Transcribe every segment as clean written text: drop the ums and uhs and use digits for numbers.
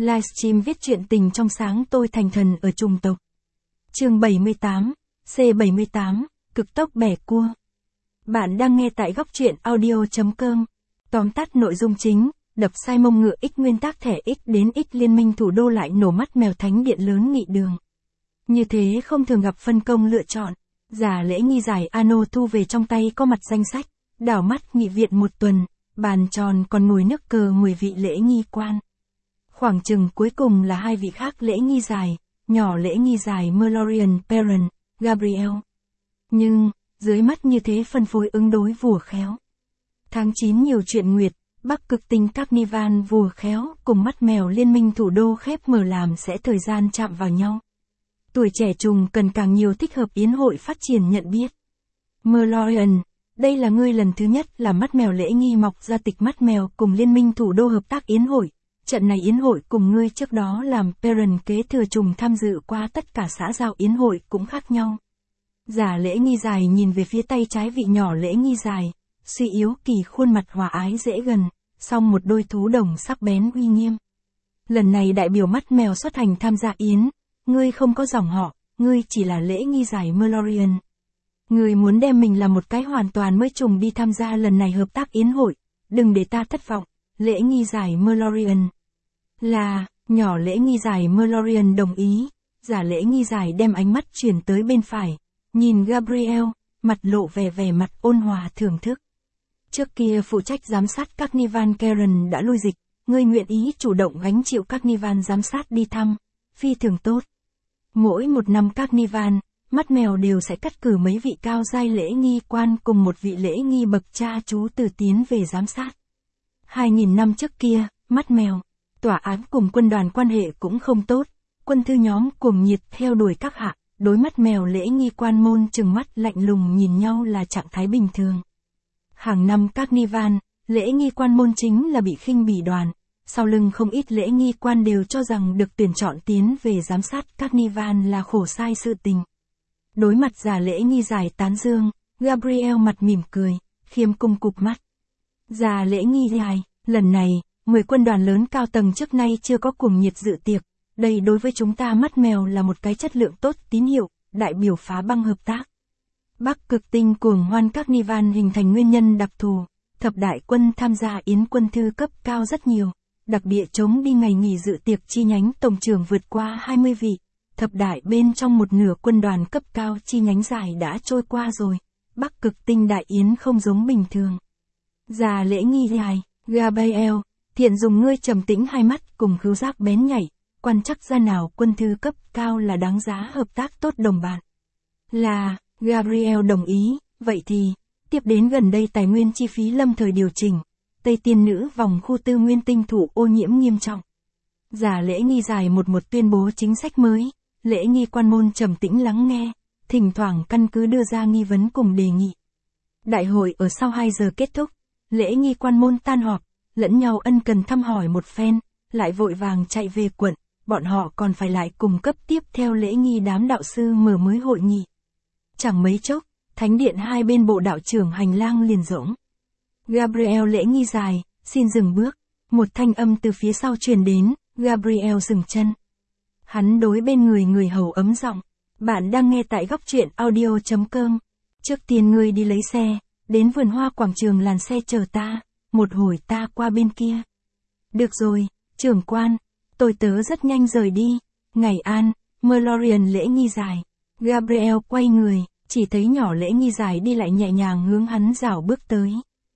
Livestream viết truyện tình trong sáng tôi thành thần ở trùng tộc. Chương 78, C78, cực tốc bẻ cua. Bạn đang nghe tại góc truyện audio.com. Tóm tắt nội dung chính, đập sai mông ngựa X nguyên tác thẻ X đến X liên minh thủ đô lại nổ mắt mèo thánh điện lớn nghị đường. Như thế không thường gặp phân công lựa chọn. Giả lễ nghi giải Ano thu về trong tay có mặt danh sách, đảo mắt nghị viện một tuần, bàn tròn còn ngồi nước cờ 10 vị lễ nghi quan. Khoảng chừng cuối cùng là hai vị khác lễ nghi dài, nhỏ lễ nghi dài Merlorian Perrin, Gabriel. Nhưng, dưới mắt như thế phân phối ứng đối vùa khéo. Tháng 9 nhiều chuyện nguyệt, Bắc cực tinh Carnival vùa khéo cùng mắt mèo liên minh thủ đô khép mở làm sẽ thời gian chạm vào nhau. Tuổi trẻ trùng cần càng nhiều thích hợp yến hội phát triển nhận biết. Merlorian, đây là ngươi lần thứ nhất là mắt mèo lễ nghi mọc ra tịch mắt mèo cùng liên minh thủ đô hợp tác yến hội. Trận này yến hội cùng ngươi trước đó làm Perrin kế thừa trùng tham dự qua tất cả xã giao yến hội cũng khác nhau. Giả lễ nghi dài nhìn về phía tay trái vị nhỏ lễ nghi dài, suy yếu kỳ khuôn mặt hòa ái dễ gần, song một đôi thú đồng sắc bén uy nghiêm. Lần này đại biểu mắt mèo xuất hành tham gia yến, ngươi không có dòng họ, ngươi chỉ là lễ nghi dài Merlorian. Ngươi muốn đem mình là một cái hoàn toàn mới trùng đi tham gia lần này hợp tác yến hội, đừng để ta thất vọng, lễ nghi dài Merlorian. Là, nhỏ lễ nghi dài Merlorian đồng ý, giả lễ nghi dài đem ánh mắt chuyển tới bên phải, nhìn Gabriel, mặt lộ vẻ mặt ôn hòa thưởng thức. Trước kia phụ trách giám sát Carnival Karen đã lui dịch, ngươi nguyện ý chủ động gánh chịu Carnival giám sát đi thăm, phi thường tốt. Mỗi một năm Carnival, mắt mèo đều sẽ cắt cử mấy vị cao giai lễ nghi quan cùng một vị lễ nghi bậc cha chú từ tiến về giám sát. 2000 năm trước kia, mắt mèo, tòa án cùng quân đoàn quan hệ cũng không tốt, quân thư nhóm cuồng nhiệt theo đuổi các hạ, đối mắt mèo lễ nghi quan môn trừng mắt lạnh lùng nhìn nhau là trạng thái bình thường. Hàng năm Carnival, lễ nghi quan môn chính là bị khinh bỉ đoàn, sau lưng không ít lễ nghi quan đều cho rằng được tuyển chọn tiến về giám sát Carnival là khổ sai sự tình. Đối mặt giả lễ nghi giải tán dương, Gabriel mặt mỉm cười, khiêm cung cụp mắt. Giả lễ nghi dài, lần này, 10 quân đoàn lớn cao tầng trước nay chưa có cuồng nhiệt dự tiệc, đây đối với chúng ta mắt mèo là một cái chất lượng tốt tín hiệu, đại biểu phá băng hợp tác. Bắc cực tinh cuồng hoan Carnival hình thành nguyên nhân đặc thù, thập đại quân tham gia yến quân thư cấp cao rất nhiều, đặc địa chống đi ngày nghỉ dự tiệc chi nhánh tổng trưởng vượt qua 20 vị, thập đại bên trong một nửa quân đoàn cấp cao chi nhánh giải đã trôi qua rồi, Bắc cực tinh đại yến không giống bình thường. Già lễ nghi dài, Gabriel, thiện dùng ngươi trầm tĩnh hai mắt cùng khứu giác bén nhảy, quan chắc ra nào quân thư cấp cao là đáng giá hợp tác tốt đồng bạn. Là, Gabriel đồng ý, vậy thì, tiếp đến gần đây tài nguyên chi phí lâm thời điều chỉnh, Tây Tiên Nữ vòng khu tư nguyên tinh thủ ô nhiễm nghiêm trọng. Giả lễ nghi dài một tuyên bố chính sách mới, lễ nghi quan môn trầm tĩnh lắng nghe, thỉnh thoảng căn cứ đưa ra nghi vấn cùng đề nghị. Đại hội ở sau 2 giờ kết thúc, lễ nghi quan môn tan họp, lẫn nhau ân cần thăm hỏi một phen, lại vội vàng chạy về quận, bọn họ còn phải lại cùng cấp tiếp theo lễ nghi đám đạo sư mở mới hội nghị. Chẳng mấy chốc, thánh điện hai bên bộ đạo trưởng hành lang liền rỗng. Gabriel lễ nghi dài, xin dừng bước, một thanh âm từ phía sau truyền đến, Gabriel dừng chân. Hắn đối bên người hầu ấm giọng, bạn đang nghe tại góc truyện audio.com, trước tiên ngươi đi lấy xe, đến vườn hoa quảng trường làn xe chờ ta, một hồi ta qua bên kia. Được rồi, trưởng quan, tôi tớ rất nhanh rời đi, ngày an, Merlorian lễ nghi dài. Gabriel quay người, chỉ thấy nhỏ lễ nghi dài đi lại nhẹ nhàng hướng hắn rảo bước tới.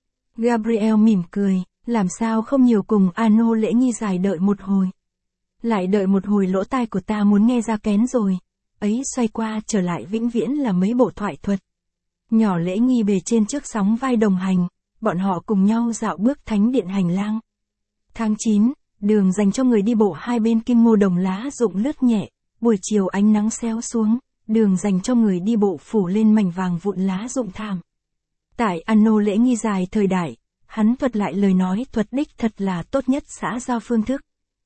Gabriel mỉm cười, làm sao không nhiều cùng Ano lễ nghi dài đợi một hồi. Lại đợi một hồi lỗ tai của ta muốn nghe ra kén rồi, ấy xoay qua trở lại vĩnh viễn là mấy bộ thoại thuật. Nhỏ lễ nghi bề trên trước sóng vai đồng hành, bọn họ cùng nhau dạo bước thánh điện hành lang. Tháng 9, đường dành cho người đi bộ hai bên kim ngô đồng lá rụng lướt nhẹ, buổi chiều ánh nắng xéo xuống, đường dành cho người đi bộ phủ lên mảnh vàng vụn lá rụng thảm. Tại Ano lễ nghi dài thời đại, hắn thuật lại lời nói thuật đích thật là tốt nhất xã giao phương thức.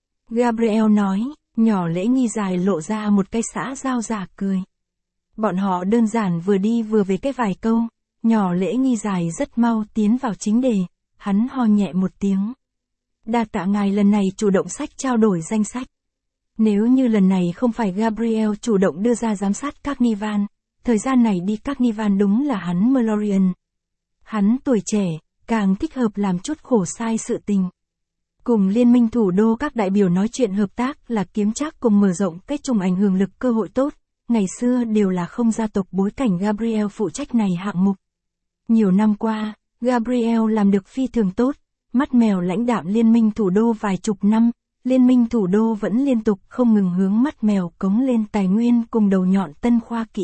Gabriel nói, nhỏ lễ nghi dài lộ ra một cái xã giao giả cười. Bọn họ đơn giản vừa đi vừa về cái vài câu, nhỏ lễ nghi dài rất mau tiến vào chính đề, hắn ho nhẹ một tiếng. Đa tạ ngài lần này chủ động trao đổi danh sách. Nếu như lần này không phải Gabriel chủ động đưa ra giám sát Carnival, thời gian này đi Carnival đúng là hắn Mallorean. Hắn tuổi trẻ, càng thích hợp làm chút khổ sai sự tình. Cùng liên minh thủ đô các đại biểu nói chuyện hợp tác là kiếm trác cùng mở rộng cách trùng ảnh hưởng lực cơ hội tốt, ngày xưa đều là không gia tộc bối cảnh Gabriel phụ trách này hạng mục. Nhiều năm qua, Gabriel làm được phi thường tốt, mắt mèo lãnh đạm liên minh thủ đô vài chục năm, liên minh thủ đô vẫn liên tục không ngừng hướng mắt mèo cống lên tài nguyên cùng đầu nhọn tân khoa kỹ.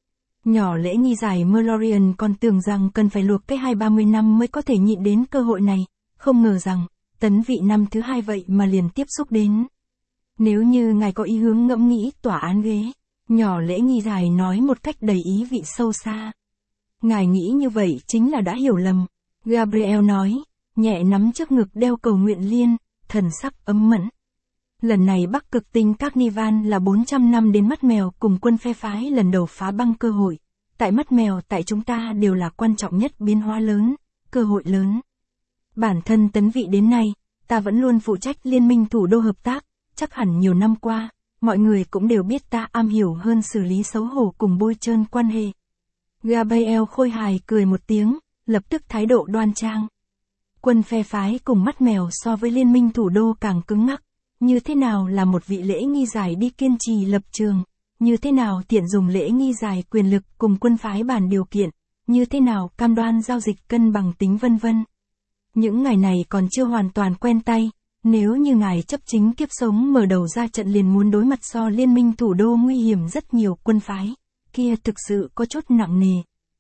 Nhỏ lễ nghi giải Mallorean còn tưởng rằng cần phải luộc cái 20-30 năm mới có thể nhịn đến cơ hội này, không ngờ rằng, tấn vị năm thứ 2 vậy mà liền tiếp xúc đến. Nếu như ngài có ý hướng ngẫm nghĩ tòa án ghế, nhỏ lễ nghi giải nói một cách đầy ý vị sâu xa. Ngài nghĩ như vậy chính là đã hiểu lầm, Gabriel nói, nhẹ nắm trước ngực đeo cầu nguyện liên, thần sắc ấm mẫn. Lần này Bắc Cực Tinh Carnival là 400 năm đến mắt mèo cùng quân phe phái lần đầu phá băng cơ hội. Tại mắt mèo tại chúng ta đều là quan trọng nhất biến hóa lớn, cơ hội lớn. Bản thân tấn vị đến nay, ta vẫn luôn phụ trách liên minh thủ đô hợp tác, chắc hẳn nhiều năm qua, mọi người cũng đều biết ta am hiểu hơn xử lý xấu hổ cùng bôi trơn quan hệ. Gabriel khôi hài cười một tiếng, lập tức thái độ đoan trang. Quân phe phái cùng mắt mèo so với liên minh thủ đô càng cứng ngắc, như thế nào là một vị lễ nghi giải đi kiên trì lập trường, như thế nào tiện dùng lễ nghi giải quyền lực cùng quân phái bàn điều kiện, như thế nào cam đoan giao dịch cân bằng tính vân vân. Những ngày này còn chưa hoàn toàn quen tay, nếu như ngài chấp chính kiếp sống mở đầu ra trận liền muốn đối mặt so liên minh thủ đô nguy hiểm rất nhiều quân phái, kia thực sự có chút nặng nề.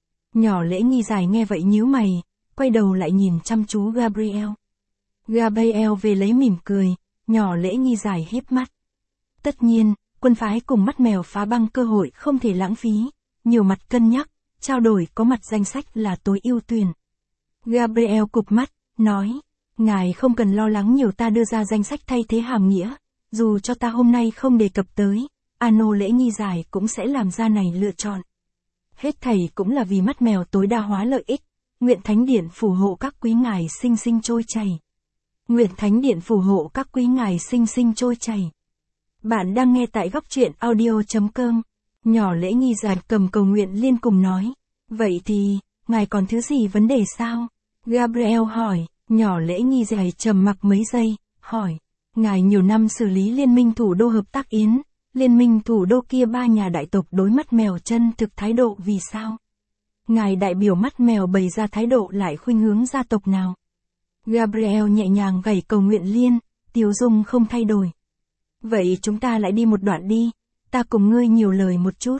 Nhỏ lễ nghi giải nghe vậy nhíu mày, quay đầu lại nhìn chăm chú Gabriel. Gabriel về lấy mỉm cười, nhỏ lễ nghi giải híp mắt. Tất nhiên, quân phái cùng mắt mèo phá băng cơ hội không thể lãng phí, nhiều mặt cân nhắc, trao đổi có mặt danh sách là tối ưu tuyển. Gabriel cụp mắt, nói, ngài không cần lo lắng nhiều, ta đưa ra danh sách thay thế hàm nghĩa, dù cho ta hôm nay không đề cập tới, Ano lễ nghi giải cũng sẽ làm ra này lựa chọn. Hết thảy cũng là vì mắt mèo tối đa hóa lợi ích, nguyện Thánh Điện phù hộ các quý ngài sinh sinh trôi chảy. Nguyện Thánh Điện phù hộ các quý ngài sinh sinh trôi chảy. Bạn đang nghe tại góc truyện audio.com. Nhỏ lễ nghi giải cầm cầu nguyện liên cùng nói. Vậy thì, ngài còn thứ gì vấn đề sao? Gabriel hỏi, nhỏ lễ nghi giải trầm mặc mấy giây, hỏi. Ngài nhiều năm xử lý liên minh thủ đô hợp tác yến, liên minh thủ đô kia 3 nhà đại tộc đối mắt mèo chân thực thái độ vì sao? Ngài đại biểu mắt mèo bày ra thái độ lại khuynh hướng gia tộc nào? Gabriel nhẹ nhàng gảy cầu nguyện liên, tiếu dung không thay đổi. Vậy chúng ta lại đi một đoạn đi, ta cùng ngươi nhiều lời một chút.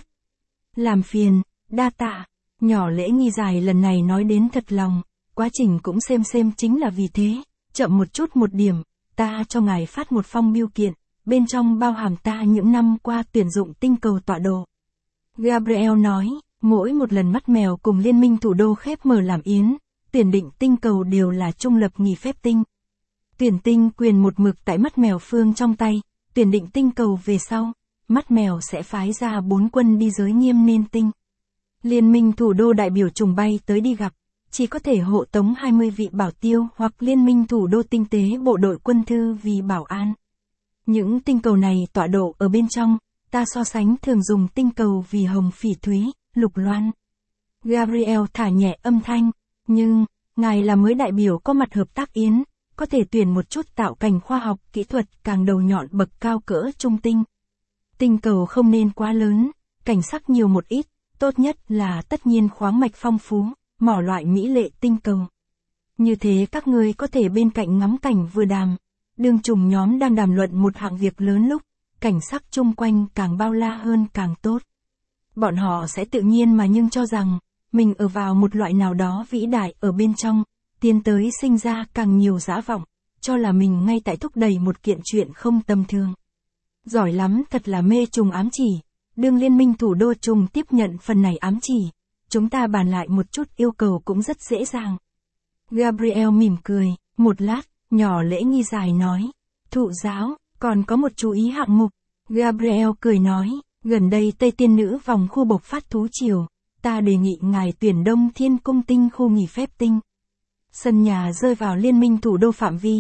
Làm phiền, đa tạ, nhỏ lễ nghi dài lần này nói đến thật lòng, quá trình cũng xem chính là vì thế, chậm một chút một điểm, ta cho ngài phát một phong bưu kiện, bên trong bao hàm ta những năm qua tuyển dụng tinh cầu tọa độ. Gabriel nói, mỗi một lần mắt mèo cùng liên minh thủ đô khép mở làm yến, tuyển định tinh cầu đều là trung lập nghỉ phép tinh. Tuyển tinh quyền một mực tại mắt mèo phương trong tay, tuyển định tinh cầu về sau, mắt mèo sẽ phái ra 4 quân đi giới nghiêm nên tinh. Liên minh thủ đô đại biểu trùng bay tới đi gặp, chỉ có thể hộ tống 20 vị bảo tiêu hoặc liên minh thủ đô tinh tế bộ đội quân thư vì bảo an. Những tinh cầu này tọa độ ở bên trong, ta so sánh thường dùng tinh cầu vì hồng phỉ thúy, lục loan. Gabriel thả nhẹ âm thanh, nhưng, ngài là mới đại biểu có mặt hợp tác yến, có thể tuyển một chút tạo cảnh khoa học, kỹ thuật càng đầu nhọn bậc cao cỡ trung tinh. Tinh cầu không nên quá lớn, cảnh sắc nhiều một ít, tốt nhất là tất nhiên khoáng mạch phong phú, mỏ loại mỹ lệ tinh cầu. Như thế các ngươi có thể bên cạnh ngắm cảnh vừa đàm, đương trùng nhóm đang đàm luận một hạng việc lớn lúc, cảnh sắc chung quanh càng bao la hơn càng tốt. Bọn họ sẽ tự nhiên mà nhưng cho rằng, mình ở vào một loại nào đó vĩ đại ở bên trong, tiến tới sinh ra càng nhiều dã vọng, cho là mình ngay tại thúc đẩy một kiện chuyện không tầm thường. Giỏi lắm, thật là mê trùng ám chỉ, đương liên minh thủ đô trùng tiếp nhận phần này ám chỉ, chúng ta bàn lại một chút yêu cầu cũng rất dễ dàng. Gabriel mỉm cười, một lát, nhỏ lễ nghi dài nói, thụ giáo, còn có một chú ý hạng mục. Gabriel cười nói, gần đây Tây Tiên Nữ vòng khu bộc phát thú triều, ta đề nghị ngài tuyển Đông Thiên Cung tinh khu nghỉ phép tinh. Sân nhà rơi vào liên minh thủ đô phạm vi,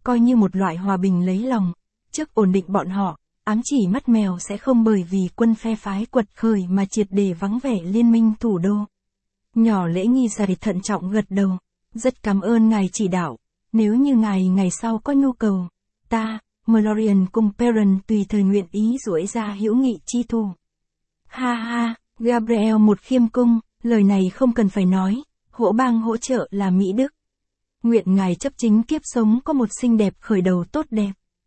coi như một loại hòa bình lấy lòng. Trước ổn định bọn họ, ám chỉ mắt mèo sẽ không bởi vì quân phe phái quật khởi mà triệt để vắng vẻ liên minh thủ đô. Nhỏ lễ nghi dày thận trọng gật đầu. Rất cảm ơn ngài chỉ đạo. Nếu như ngài ngày sau có nhu cầu, ta, Melorian cùng Perrin tùy thời nguyện ý duỗi ra hữu nghị chi thù. Ha ha, Gabriel một khiêm cung, lời này không cần phải nói, hỗ bang hỗ trợ là Mỹ Đức. Nguyện ngài chấp chính kiếp sống có một xinh đẹp khởi đầu tốt đẹp.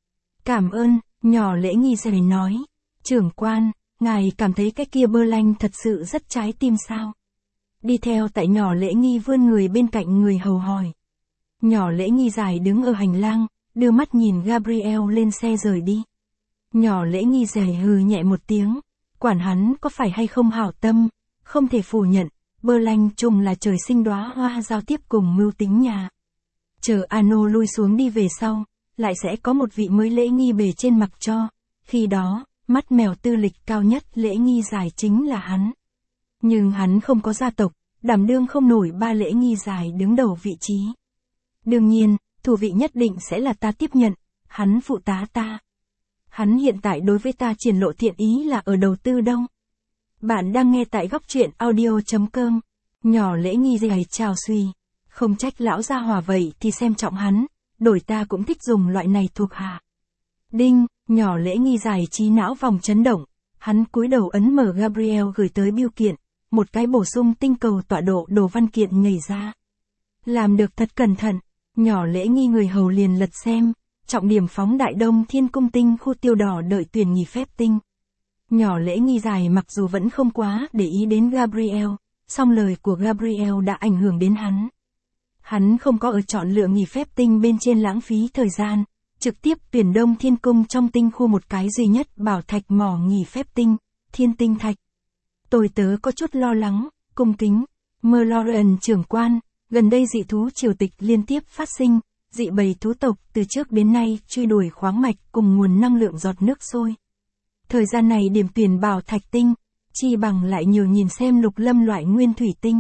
Cảm ơn, nhỏ lễ nghi dày nói. Trưởng quan, ngài cảm thấy cái kia bơ lanh thật sự rất trái tim sao? Đi theo tại nhỏ lễ nghi vươn người bên cạnh người hầu hỏi. Nhỏ lễ nghi dài đứng ở hành lang, đưa mắt nhìn Gabriel lên xe rời đi. Nhỏ lễ nghi dài hừ nhẹ một tiếng, quản hắn có phải hay không hảo tâm, không thể phủ nhận, bơ lanh trùng là trời sinh đóa hoa giao tiếp cùng mưu tính nhà. Chờ Ano lui xuống đi về sau, lại sẽ có một vị mới lễ nghi bề trên mặc cho, khi đó, mắt mèo tư lịch cao nhất lễ nghi dài chính là hắn. Nhưng hắn không có gia tộc, đảm đương không nổi ba lễ nghi dài đứng đầu vị trí. Đương nhiên, thủ vị nhất định sẽ là ta tiếp nhận, hắn phụ tá ta. Hắn hiện tại đối với ta triển lộ thiện ý là ở đầu tư đâu. Bạn đang nghe tại góc truyện audio.com. Nhỏ lễ nghi dày chào suy. Không trách lão gia hòa vậy thì xem trọng hắn, đổi ta cũng thích dùng loại này thuộc hạ. Đinh, nhỏ lễ nghi dài trí não vòng chấn động. Hắn cúi đầu ấn mở Gabriel gửi tới bưu kiện, một cái bổ sung tinh cầu tọa độ đồ văn kiện nhảy ra. Làm được thật cẩn thận, nhỏ lễ nghi người hầu liền lật xem, trọng điểm phóng Đại Đông Thiên Cung tinh khu tiêu đỏ đợi tuyển nghỉ phép tinh. Nhỏ lễ nghi dài mặc dù vẫn không quá để ý đến Gabriel, song lời của Gabriel đã ảnh hưởng đến hắn. Hắn không có ở chọn lựa nghỉ phép tinh bên trên lãng phí thời gian, trực tiếp tuyển Đông Thiên Cung trong tinh khu một cái duy nhất bảo thạch mỏ nghỉ phép tinh, Thiên Tinh Thạch. Tôi tớ có chút lo lắng, cung kính, Melorian trưởng quan, gần đây dị thú triều tịch liên tiếp phát sinh, dị bầy thú tộc từ trước đến nay truy đuổi khoáng mạch cùng nguồn năng lượng giọt nước sôi. Thời gian này điểm tuyển bảo thạch tinh, chi bằng lại nhiều nhìn xem lục lâm loại nguyên thủy tinh.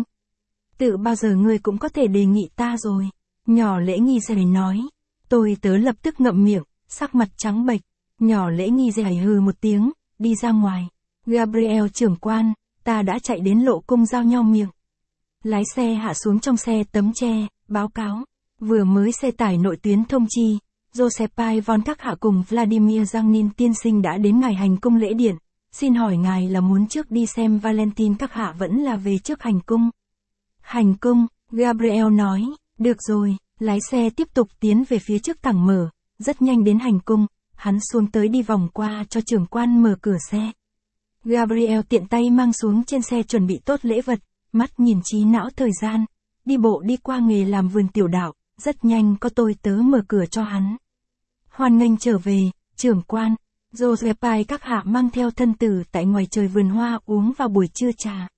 Tự bao giờ ngươi cũng có thể đề nghị ta rồi, nhỏ lễ nghi dày nói. Tôi tớ lập tức ngậm miệng, sắc mặt trắng bệch, nhỏ lễ nghi dày hừ một tiếng, đi ra ngoài. Gabriel trưởng quan, ta đã chạy đến lộ cung giao nhau miệng. Lái xe hạ xuống trong xe tấm tre, báo cáo. Vừa mới xe tải nội tuyến thông chi, Josephine von các hạ cùng Vladimir Zangnin tiên sinh đã đến ngài hành cung lễ điện. Xin hỏi ngài là muốn trước đi xem Valentine các hạ vẫn là về trước hành cung? Hành cung, Gabriel nói, được rồi, lái xe tiếp tục tiến về phía trước thẳng mở, rất nhanh đến hành cung, hắn xuống tới đi vòng qua cho trưởng quan mở cửa xe. Gabriel tiện tay mang xuống trên xe chuẩn bị tốt lễ vật, mắt nhìn trí não thời gian, đi bộ đi qua nghề làm vườn tiểu đạo, rất nhanh có tôi tớ mở cửa cho hắn. Hoan nghênh trở về, trưởng quan, Josephine các hạ mang theo thân tử tại ngoài trời vườn hoa uống vào buổi trưa trà.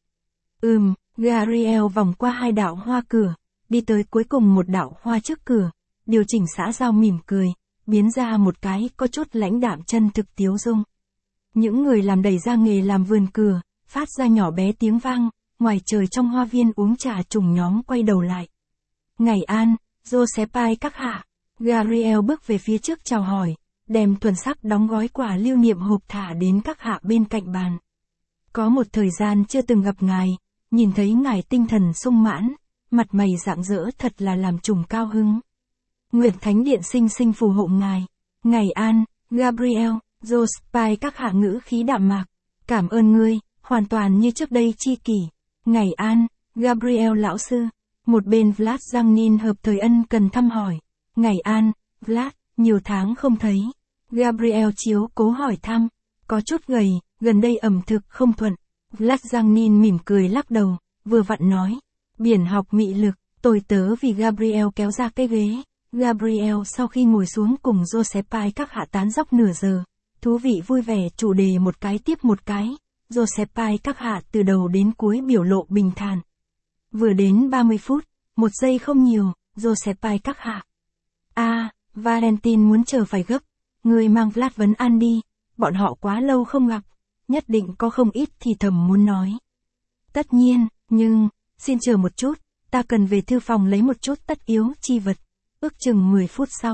Gabriel vòng qua hai đạo hoa cửa, đi tới cuối cùng một đạo hoa trước cửa, điều chỉnh xã giao mỉm cười, biến ra một cái có chút lãnh đạm chân thực tiếu dung. Những người làm đẩy ra nghề làm vườn cửa, phát ra nhỏ bé tiếng vang, ngoài trời trong hoa viên uống trà trùng nhóm quay đầu lại. Ngày an, Josephine các hạ. Gabriel bước về phía trước chào hỏi, đem thuần sắc đóng gói quà lưu niệm hộp thả đến các hạ bên cạnh bàn. Có một thời gian chưa từng gặp ngài, nhìn thấy ngài tinh thần sung mãn, mặt mày rạng rỡ thật là làm trùng cao hứng. Nguyệt Thánh Điện sinh sinh phù hộ ngài. Ngày an, Gabriel, Josephine các hạ ngữ khí đạm mạc. Cảm ơn ngươi, hoàn toàn như trước đây chi kỷ. Ngày an, Gabriel lão sư. Một bên Vlad Zangnin hợp thời ân cần thăm hỏi. Ngày an, Vlad, nhiều tháng không thấy. Gabriel chiếu cố hỏi thăm. Có chút gầy, gần đây ẩm thực không thuận. Vlad Zangnin mỉm cười lắc đầu, vừa vặn nói. Biển học mị lực, tôi tớ vì Gabriel kéo ra cái ghế. Gabriel sau khi ngồi xuống cùng Josephine các hạ tán dóc nửa giờ. Thú vị vui vẻ chủ đề một cái tiếp một cái. Josephine các hạ từ đầu đến cuối biểu lộ bình thản. Vừa đến 30 phút, một giây không nhiều, Josephine các hạ. Valentine muốn chờ phải gấp. Người mang Vlad vấn an đi, bọn họ quá lâu không gặp. Nhất định có không ít thì thầm muốn nói. Tất nhiên, nhưng, xin chờ một chút, ta cần về thư phòng lấy một chút tất yếu chi vật. Ước chừng 10 phút sau,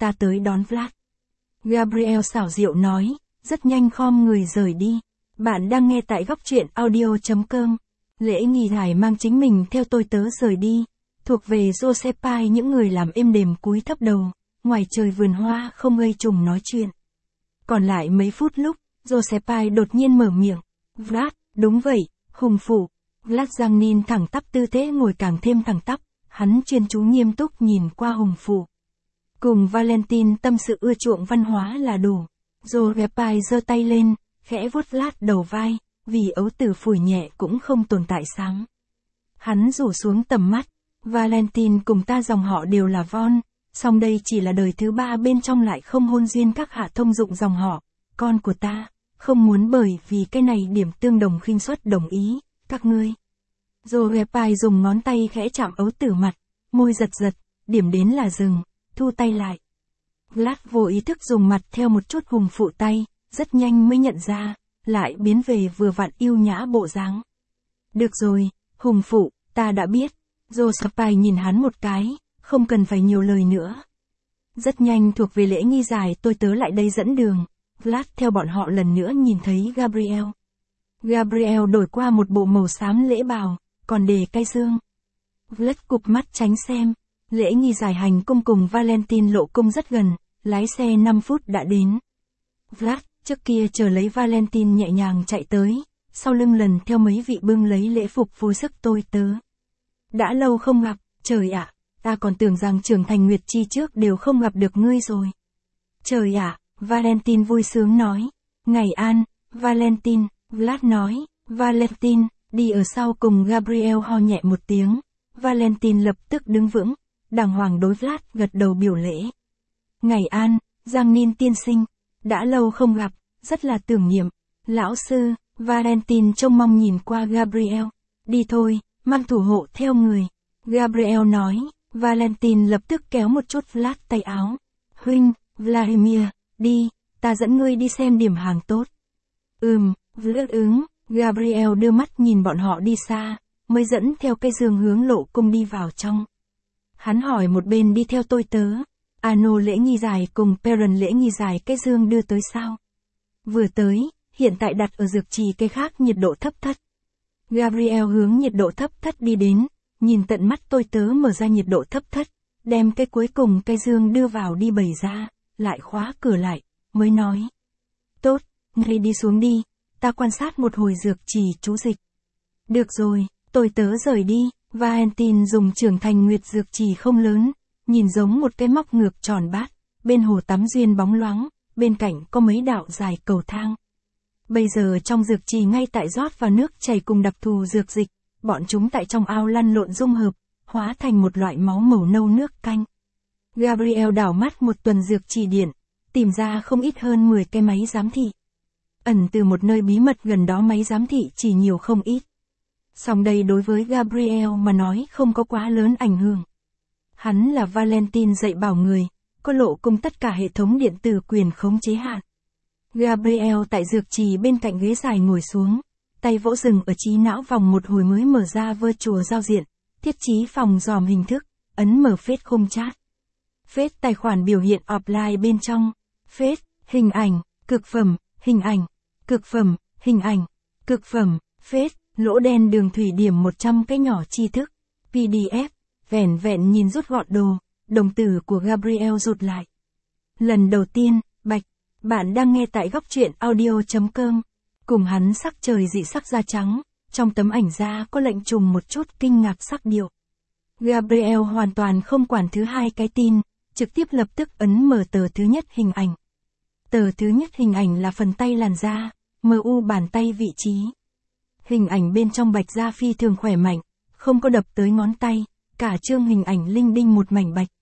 ta tới đón Vlad. Gabriel xảo diệu nói, rất nhanh khom người rời đi. Bạn đang nghe tại góc truyện audio.com. Lễ nghi giải mang chính mình theo tôi tớ rời đi, thuộc về Josephine những người làm êm đềm cúi thấp đầu, ngoài trời vườn hoa không gây trùng nói chuyện. Còn lại mấy phút lúc, Josephine đột nhiên mở miệng, Vlad, đúng vậy, hùng phụ. Vlad giang nin thẳng tắp tư thế ngồi càng thêm thẳng tắp, hắn chuyên chú nghiêm túc nhìn qua hùng phụ. Cùng Valentine tâm sự ưa chuộng văn hóa là đủ. Josephine giơ tay lên, khẽ vuốt Vlad đầu vai, vì ấu tử phủi nhẹ cũng không tồn tại sáng. Hắn rủ xuống tầm mắt, Valentine cùng ta dòng họ đều là Von, song đây chỉ là đời thứ ba bên trong lại không hôn duyên các hạ thông dụng dòng họ, con của ta, không muốn bởi vì cái này điểm tương đồng khinh suất đồng ý, các ngươi. Josephine dùng ngón tay khẽ chạm ấu tử mặt, môi giật giật, điểm đến là dừng, thu tay lại. Vlad vô ý thức dùng mặt theo một chút hùng phụ tay, rất nhanh mới nhận ra, lại biến về vừa vặn yêu nhã bộ dáng. Được rồi, hùng phụ, ta đã biết. Josephine nhìn hắn một cái, không cần phải nhiều lời nữa. Rất nhanh thuộc về lễ nghi giải tôi tớ lại đây dẫn đường. Vlad theo bọn họ lần nữa nhìn thấy Gabriel. Gabriel đổi qua một bộ màu xám lễ bào, còn đề cây dương. Vlad cụp mắt tránh xem. Lễ nghi giải hành cung cùng Valentine lộ cung rất gần, lái xe 5 phút đã đến. Vlad, trước kia chờ lấy Valentine nhẹ nhàng chạy tới, sau lưng lần theo mấy vị bưng lấy lễ phục phối sức tôi tớ. Đã lâu không gặp, trời ạ, ta còn tưởng rằng trưởng thành Nguyệt Chi trước đều không gặp được ngươi rồi. Trời ạ, Valentine vui sướng nói. Ngày an, Valentine, Vlad nói. Valentine, đi ở sau cùng Gabriel ho nhẹ một tiếng. Valentine lập tức đứng vững, đàng hoàng đối Vlad gật đầu biểu lễ. Ngày an, Giang Nin tiên sinh, đã lâu không gặp, rất là tưởng niệm. Lão sư, Valentine trông mong nhìn qua Gabriel. Đi thôi, mang thủ hộ theo người. Gabriel nói. Valentine lập tức kéo một chút Vlad tay áo. Huynh, Vladimir, đi, ta dẫn ngươi đi xem điểm hàng tốt. Vlad ứng. Gabriel đưa mắt nhìn bọn họ đi xa, mới dẫn theo cây giường hướng lộ cung đi vào trong. Hắn hỏi một bên đi theo tôi tớ, Ano lễ nghi giải cùng Perron lễ nghi giải cây dương đưa tới sao? Vừa tới, hiện tại đặt ở dược trì cây khác nhiệt độ thấp thất. Gabriel hướng nhiệt độ thấp thất đi đến, nhìn tận mắt tôi tớ mở ra nhiệt độ thấp thất, đem cây cuối cùng cây dương đưa vào đi bày ra, lại khóa cửa lại, mới nói. Tốt, ngươi đi xuống đi, ta quan sát một hồi dược trì chú dịch. Được rồi, tôi tớ rời đi. Valentine dùng trưởng thành nguyệt dược trì không lớn, nhìn giống một cái móc ngược tròn bát, bên hồ tắm duyên bóng loáng, bên cạnh có mấy đạo dài cầu thang. Bây giờ trong dược trì ngay tại rót vào nước chảy cùng đặc thù dược dịch, bọn chúng tại trong ao lăn lộn dung hợp, hóa thành một loại máu màu nâu nước canh. Gabriel đảo mắt một tuần dược trì điện, tìm ra không ít hơn 10 cái máy giám thị. Ẩn từ một nơi bí mật gần đó máy giám thị chỉ nhiều không ít. Song đây đối với Gabriel mà nói không có quá lớn ảnh hưởng. Hắn là Valentine dạy bảo người, có lộ cung tất cả hệ thống điện tử quyền khống chế hạn. Gabriel tại dược trì bên cạnh ghế dài ngồi xuống, tay vỗ rừng ở trí não vòng một hồi mới mở ra virtual giao diện, thiết trí phòng dòm hình thức, ấn mở Face Home Chat. Face tài khoản biểu hiện offline bên trong, Face, hình ảnh, cực phẩm, hình ảnh, cực phẩm, hình ảnh, cực phẩm, Face. Lỗ đen đường thủy điểm 100 cái nhỏ tri thức, PDF, vẻn vẹn nhìn rút gọn đồ, đồng tử của Gabriel rụt lại. Lần đầu tiên, Bạch, bạn đang nghe tại góc truyện audio.com, cùng hắn sắc trời dị sắc da trắng, trong tấm ảnh da có lệnh trùng một chút kinh ngạc sắc điệu. Gabriel hoàn toàn không quản thứ hai cái tin, trực tiếp lập tức ấn mở tờ thứ nhất hình ảnh. Tờ thứ nhất hình ảnh là phần tay làn da, MU bàn tay vị trí. Hình ảnh bên trong bạch da phi thường khỏe mạnh, không có đập tới ngón tay, cả chương hình ảnh linh đinh một mảnh bạch.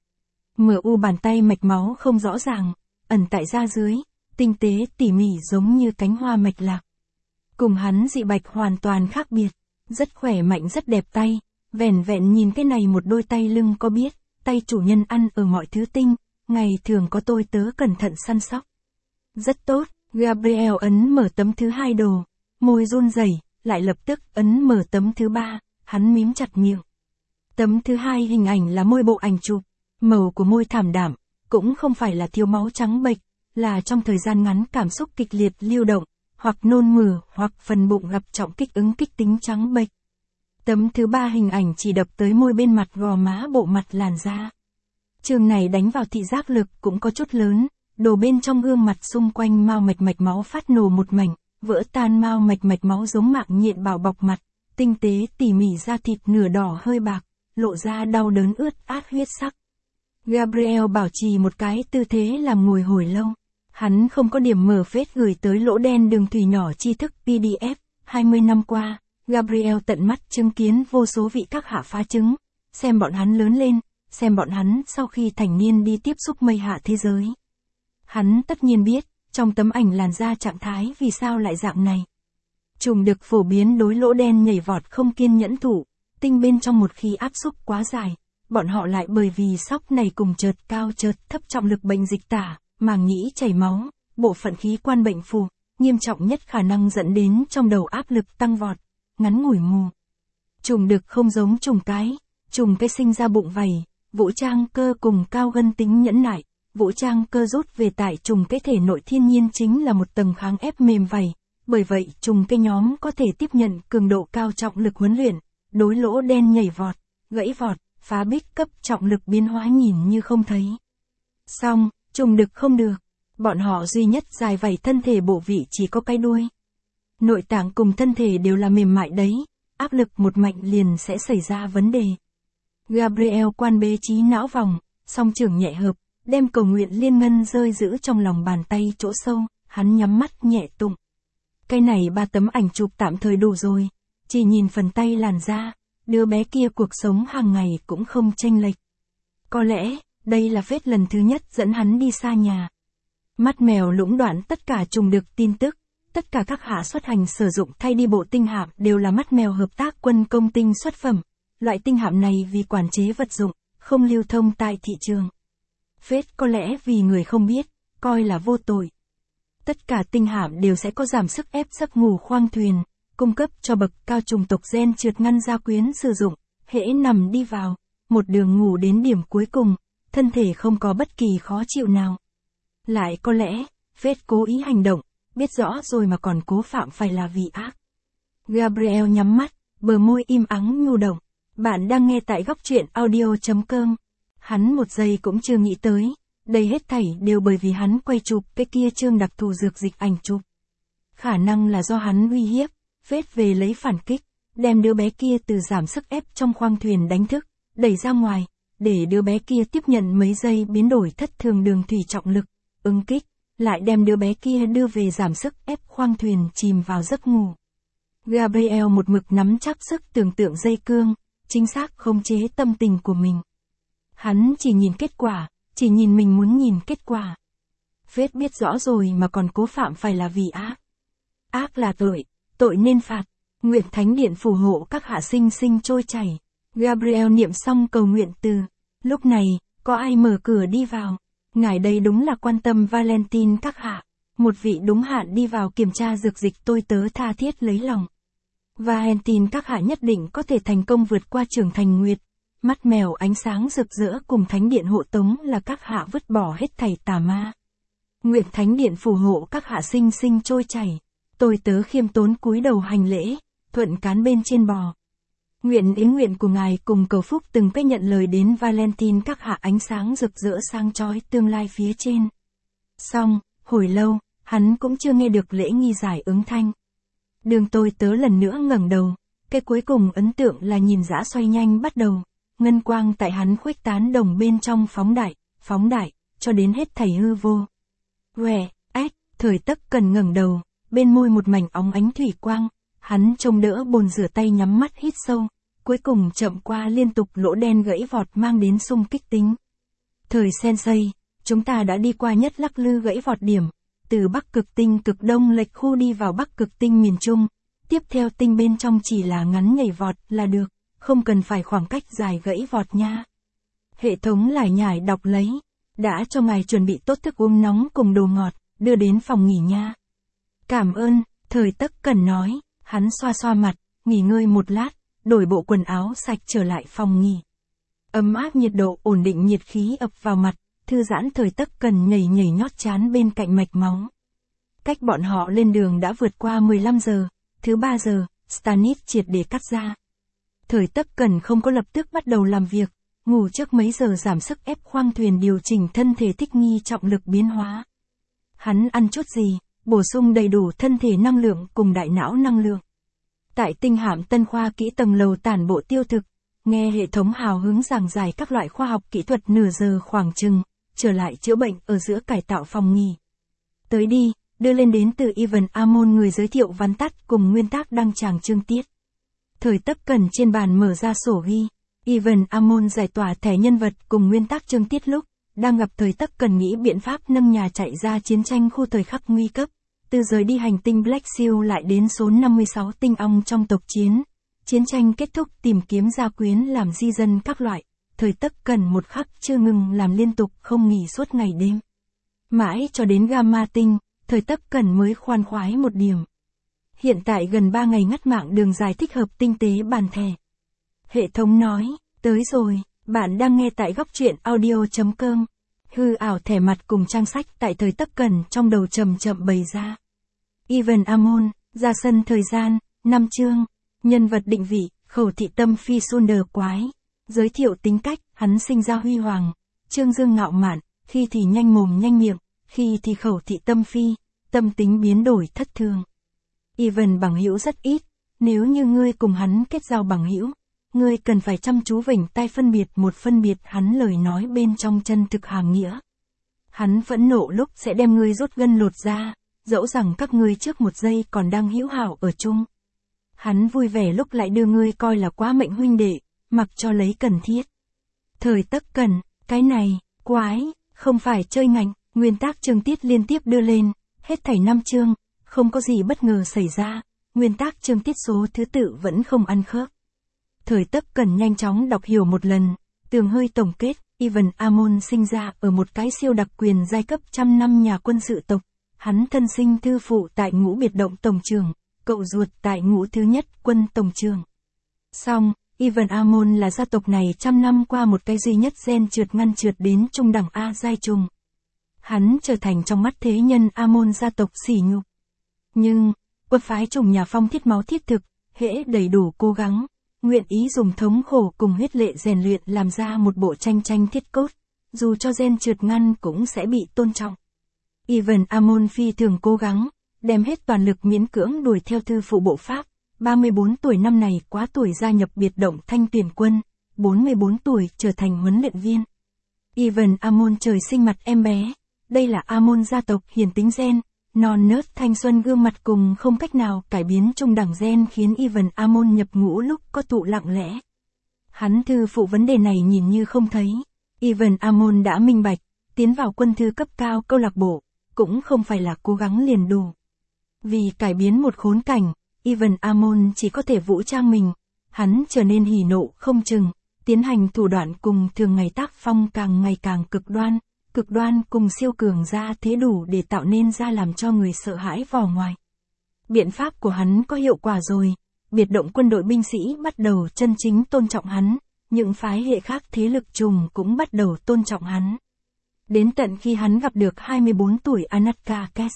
MU bàn tay mạch máu không rõ ràng, ẩn tại da dưới, tinh tế tỉ mỉ giống như cánh hoa mạch lạc. Cùng hắn dị bạch hoàn toàn khác biệt, rất khỏe mạnh rất đẹp tay, vẻn vẹn nhìn cái này một đôi tay lưng có biết, tay chủ nhân ăn ở mọi thứ tinh, ngày thường có tôi tớ cẩn thận săn sóc. Rất tốt, Gabriel ấn mở tấm thứ hai đồ, môi run rẩy. Lại lập tức ấn mở tấm thứ ba, hắn mím chặt miệng. Tấm thứ hai hình ảnh là môi bộ ảnh chụp, màu của môi thảm đạm, cũng không phải là thiếu máu trắng bệch, là trong thời gian ngắn cảm xúc kịch liệt lưu động, hoặc nôn mửa, hoặc phần bụng gặp trọng kích ứng kích tính trắng bệch. Tấm thứ 3 hình ảnh chỉ đập tới môi bên mặt gò má bộ mặt làn da. Trường này đánh vào thị giác lực cũng có chút lớn, đổ bên trong gương mặt xung quanh mao mạch máu phát nổ một mảnh, vỡ tan mao mạch máu giống mạng nhện bảo bọc mặt, tinh tế tỉ mỉ da thịt nửa đỏ hơi bạc, lộ ra đau đớn ướt át huyết sắc. Gabriel bảo trì một cái tư thế làm ngồi hồi lâu. Hắn không có điểm mở phết gửi tới lỗ đen đường thủy nhỏ tri thức PDF. 20 năm qua, Gabriel tận mắt chứng kiến vô số vị các hạ phá trứng, xem bọn hắn lớn lên, xem bọn hắn sau khi thành niên đi tiếp xúc mây hạ thế giới. Hắn tất nhiên biết, trong tấm ảnh làn da trạng thái vì sao lại dạng này. Trùng đực phổ biến đối lỗ đen nhảy vọt không kiên nhẫn thủ, tinh bên trong một khi áp xúc quá dài, bọn họ lại bởi vì sóc này cùng chợt cao chợt thấp trọng lực bệnh dịch tả, màng nhĩ chảy máu, bộ phận khí quan bệnh phù, nghiêm trọng nhất khả năng dẫn đến trong đầu áp lực tăng vọt, ngắn ngủi mù. Trùng đực không giống trùng cái sinh ra bụng vầy, vũ trang cơ cùng cao gân tính nhẫn nại, vũ trang cơ rút về tại trùng cái thể nội thiên nhiên chính là một tầng kháng ép mềm vầy, bởi vậy trùng cái nhóm có thể tiếp nhận cường độ cao trọng lực huấn luyện, đối lỗ đen nhảy vọt, gãy vọt, phá bích cấp trọng lực biến hóa nhìn như không thấy. Xong, trùng đực không được, bọn họ duy nhất dài vảy thân thể bộ vị chỉ có cái đuôi. Nội tạng cùng thân thể đều là mềm mại đấy, áp lực một mạnh liền sẽ xảy ra vấn đề. Gabriel quan bế trí não vòng, song trưởng nhẹ hợp, đem cầu nguyện liên ngân rơi giữ trong lòng bàn tay chỗ sâu, hắn nhắm mắt nhẹ tụng. Cái này 3 tấm ảnh chụp tạm thời đủ rồi, chỉ nhìn phần tay làn da, đứa bé kia cuộc sống hàng ngày cũng không chênh lệch. Có lẽ, đây là phết lần thứ nhất dẫn hắn đi xa nhà. Mắt mèo lũng đoạn tất cả trùng đực tin tức, tất cả các hạ xuất hành sử dụng thay đi bộ tinh hạm đều là mắt mèo hợp tác quân công tinh xuất phẩm. Loại tinh hạm này vì quản chế vật dụng, không lưu thông tại thị trường. Phết có lẽ vì người không biết, coi là vô tội. Tất cả tinh hạm đều sẽ có giảm sức ép giấc ngủ khoang thuyền, cung cấp cho bậc cao chủng tộc gen trượt ngăn gia quyến sử dụng, hễ nằm đi vào, một đường ngủ đến điểm cuối cùng, thân thể không có bất kỳ khó chịu nào. Lại có lẽ, phết cố ý hành động, biết rõ rồi mà còn cố phạm phải là vì ác. Gabriel nhắm mắt, bờ môi im ắng nhu động. Bạn đang nghe tại góc truyện audio.com. Hắn một giây cũng chưa nghĩ tới, đây hết thảy đều bởi vì hắn quay chụp cái kia chương đặc thù dược dịch ảnh chụp. Khả năng là do hắn uy hiếp, phết về lấy phản kích, đem đứa bé kia từ giảm sức ép trong khoang thuyền đánh thức, đẩy ra ngoài, để đứa bé kia tiếp nhận mấy giây biến đổi thất thường đường thủy trọng lực, ứng kích, lại đem đứa bé kia đưa về giảm sức ép khoang thuyền chìm vào giấc ngủ. Gabriel một mực nắm chắc sức tưởng tượng dây cương, chính xác khống chế tâm tình của mình. Hắn chỉ nhìn kết quả, chỉ nhìn mình muốn nhìn kết quả. Phết biết rõ rồi mà còn cố phạm phải là vì ác. Ác là tội, tội nên phạt. Nguyện Thánh Điện phù hộ các hạ sinh sinh trôi chảy. Gabriel niệm xong cầu nguyện từ. Lúc này, có ai mở cửa đi vào. Ngài đây đúng là quan tâm Valentine các hạ. Một vị đúng hạn đi vào kiểm tra dược dịch tôi tớ tha thiết lấy lòng. Valentine các hạ nhất định có thể thành công vượt qua trưởng thành nguyệt. Mắt mèo ánh sáng rực rỡ cùng Thánh Điện hộ tống là các hạ vứt bỏ hết thảy tà ma. Nguyện Thánh Điện phù hộ các hạ sinh sinh trôi chảy. Tôi tớ khiêm tốn cúi đầu hành lễ, thuận cán bên trên bò. Nguyện ý nguyện của ngài cùng cầu phúc từng cách nhận lời đến Valentine các hạ ánh sáng rực rỡ sang chói tương lai phía trên. Xong, hồi lâu, hắn cũng chưa nghe được lễ nghi giải ứng thanh. Đường tôi tớ lần nữa ngẩng đầu, cái cuối cùng ấn tượng là nhìn dã xoay nhanh bắt đầu, ngân quang tại hắn khuếch tán đồng bên trong phóng đại, cho đến hết thảy hư vô. Thời Tấc Cần ngẩng đầu, bên môi một mảnh óng ánh thủy quang, hắn trông đỡ bồn rửa tay nhắm mắt hít sâu, cuối cùng chậm qua liên tục lỗ đen gãy vọt mang đến xung kích tính. Thời Sensei, chúng ta đã đi qua nhất lắc lư gãy vọt điểm, từ Bắc Cực Tinh cực đông lệch khu đi vào Bắc Cực Tinh miền Trung, tiếp theo tinh bên trong chỉ là ngắn nhảy vọt là được, không cần phải khoảng cách dài gãy vọt nha. Hệ thống lải nhải đọc lấy, đã cho ngài chuẩn bị tốt thức uống nóng cùng đồ ngọt, đưa đến phòng nghỉ nha. Cảm ơn, Thời Tấc Cần nói, hắn xoa xoa mặt, nghỉ ngơi một lát, đổi bộ quần áo sạch trở lại phòng nghỉ. Ấm áp nhiệt độ ổn định nhiệt khí ập vào mặt, thư giãn thời tấc cần nhảy nhảy nhót chán bên cạnh mạch máu. Cách bọn họ lên đường đã vượt qua 15 giờ, thứ 3 giờ, Stannis triệt để cắt ra. Thời tấc cần không có lập tức bắt đầu làm việc, ngủ trước mấy giờ giảm sức ép khoang thuyền điều chỉnh thân thể thích nghi trọng lực biến hóa. Hắn ăn chút gì, bổ sung đầy đủ thân thể năng lượng cùng đại não năng lượng. Tại tinh hạm Tân Khoa kỹ tầng lầu tản bộ tiêu thực, nghe hệ thống hào hứng giảng giải các loại khoa học kỹ thuật nửa giờ khoảng chừng, trở lại chữa bệnh ở giữa cải tạo phòng nghỉ. Tới đi, đưa lên đến từ Ivan Amon người giới thiệu vắn tắt cùng nguyên tác đăng tràng chương tiết. Thời tấc cần trên bàn mở ra sổ ghi, Ivan Amon giải tỏa thẻ nhân vật cùng nguyên tác chương tiết lúc, đang gặp thời tấc cần nghĩ biện pháp nâng nhà chạy ra chiến tranh khu thời khắc nguy cấp, từ rời đi hành tinh Black Seal lại đến số 56 tinh ong trong tộc chiến. Chiến tranh kết thúc tìm kiếm gia quyến làm di dân các loại, thời tấc cần một khắc chưa ngừng làm liên tục không nghỉ suốt ngày đêm. Mãi cho đến Gamma tinh, thời tấc cần mới khoan khoái một điểm. Hiện tại gần 3 ngày ngắt mạng đường dài thích hợp tinh tế bàn thẻ. Hệ thống nói, tới rồi, bạn đang nghe tại góc truyện audio.com. Hư ảo thẻ mặt cùng trang sách tại thời tấc cần trong đầu chậm chậm bày ra. Ivan Amon, ra sân thời gian, 5 chương. Nhân vật định vị, khẩu thị tâm phi Sunder quái. Giới thiệu tính cách, hắn sinh ra huy hoàng. Trương dương ngạo mạn, khi thì nhanh mồm nhanh miệng, khi thì khẩu thị tâm phi, tâm tính biến đổi thất thường. Ivan bằng hữu rất ít, nếu như ngươi cùng hắn kết giao bằng hữu, ngươi cần phải chăm chú vểnh tai phân biệt hắn lời nói bên trong chân thực hàm nghĩa. Hắn phẫn nộ lúc sẽ đem ngươi rút gân lột ra, dẫu rằng các ngươi trước một giây còn đang hữu hảo ở chung. Hắn vui vẻ lúc lại đưa ngươi coi là quá mệnh huynh đệ, mặc cho lấy cần thiết. Thời tấc cần, cái này, quái, không phải chơi ngạnh, nguyên tác chương tiết liên tiếp đưa lên, hết thảy 5 chương, không có gì bất ngờ xảy ra, nguyên tác chương tiết số thứ tự vẫn không ăn khớp. Thời tấc cần nhanh chóng đọc hiểu một lần, tường hơi tổng kết, Ivan Amon sinh ra ở một cái siêu đặc quyền giai cấp trăm năm nhà quân sự tộc, hắn thân sinh thư phụ tại ngũ biệt động tổng trưởng, cậu ruột tại ngũ thứ nhất quân tổng trưởng. Song, Ivan Amon là gia tộc này trăm năm qua một cái duy nhất gen ngăn trượt đến trung đẳng A giai trùng. Hắn trở thành trong mắt thế nhân Amon gia tộc sỉ nhục. Nhưng, quân phái trùng nhà phong thiết máu thiết thực, hễ đầy đủ cố gắng, nguyện ý dùng thống khổ cùng huyết lệ rèn luyện làm ra một bộ tranh thiết cốt, dù cho gen trượt ngăn cũng sẽ bị tôn trọng. Ivan Amon phi thường cố gắng, đem hết toàn lực miễn cưỡng đuổi theo thư phụ bộ pháp, 34 tuổi năm này quá tuổi gia nhập biệt động thanh tuyển quân, 44 tuổi trở thành huấn luyện viên. Ivan Amon trời sinh mặt em bé, đây là Amon gia tộc hiền tính gen, non nớt thanh xuân gương mặt cùng không cách nào cải biến trung đẳng gen khiến Ivan Amon nhập ngũ lúc có tụ lặng lẽ. Hắn thư phụ vấn đề này nhìn như không thấy, Ivan Amon đã minh bạch, tiến vào quân thư cấp cao câu lạc bộ, cũng không phải là cố gắng liền đủ. Vì cải biến một khốn cảnh, Ivan Amon chỉ có thể vũ trang mình, hắn trở nên hỉ nộ không chừng, tiến hành thủ đoạn cùng thường ngày tác phong càng ngày càng cực đoan cùng siêu cường ra thế đủ để tạo nên ra làm cho người sợ hãi vò ngoài. Biện pháp của hắn có hiệu quả rồi, biệt động quân đội binh sĩ bắt đầu chân chính tôn trọng hắn, những phái hệ khác thế lực trùng cũng bắt đầu tôn trọng hắn. Đến tận khi hắn gặp được 24 tuổi Anatka Kes.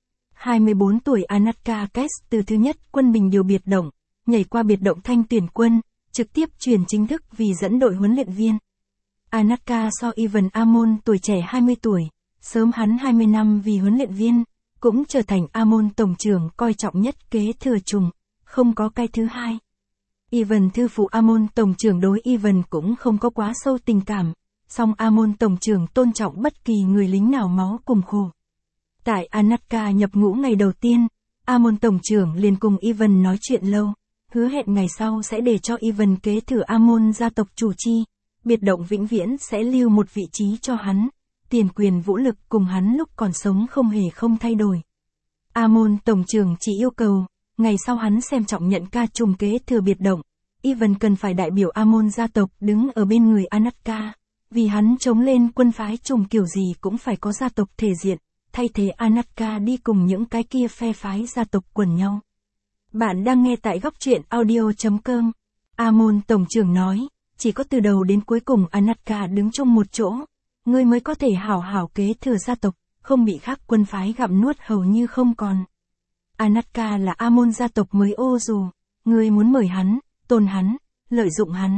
24 tuổi Anatka Kes từ thứ nhất quân bình điều biệt động, nhảy qua biệt động thanh tuyển quân, trực tiếp chuyển chính thức vì dẫn đội huấn luyện viên. Anatka so Ivan Amon tuổi trẻ 20 tuổi, sớm hắn 20 năm vì huấn luyện viên, cũng trở thành Amon tổng trưởng coi trọng nhất kế thừa trùng, không có cái thứ hai. Ivan thư phụ Amon tổng trưởng đối Ivan cũng không có quá sâu tình cảm, song Amon tổng trưởng tôn trọng bất kỳ người lính nào máu cùng khổ. Tại Anatka nhập ngũ ngày đầu tiên, Amon tổng trưởng liền cùng Ivan nói chuyện lâu, hứa hẹn ngày sau sẽ để cho Ivan kế thừa Amon gia tộc chủ chi, biệt động vĩnh viễn sẽ lưu một vị trí cho hắn, tiền quyền vũ lực cùng hắn lúc còn sống không thay đổi. Amon tổng trưởng chỉ yêu cầu, ngày sau hắn xem trọng nhận ca trùng kế thừa biệt động, Ivan cần phải đại biểu Amon gia tộc đứng ở bên người Anatka, vì hắn chống lên quân phái trùng kiểu gì cũng phải có gia tộc thể diện, thay thế Anatka đi cùng những cái kia phe phái gia tộc quần nhau. Bạn đang nghe tại góc truyện audio.com. Amon tổng trưởng nói, chỉ có từ đầu đến cuối cùng Anatka đứng chung một chỗ, ngươi mới có thể hảo hảo kế thừa gia tộc, không bị khác quân phái gặm nuốt hầu như không còn. Anatka là Amon gia tộc mới ô dù, ngươi muốn mời hắn, tôn hắn, lợi dụng hắn.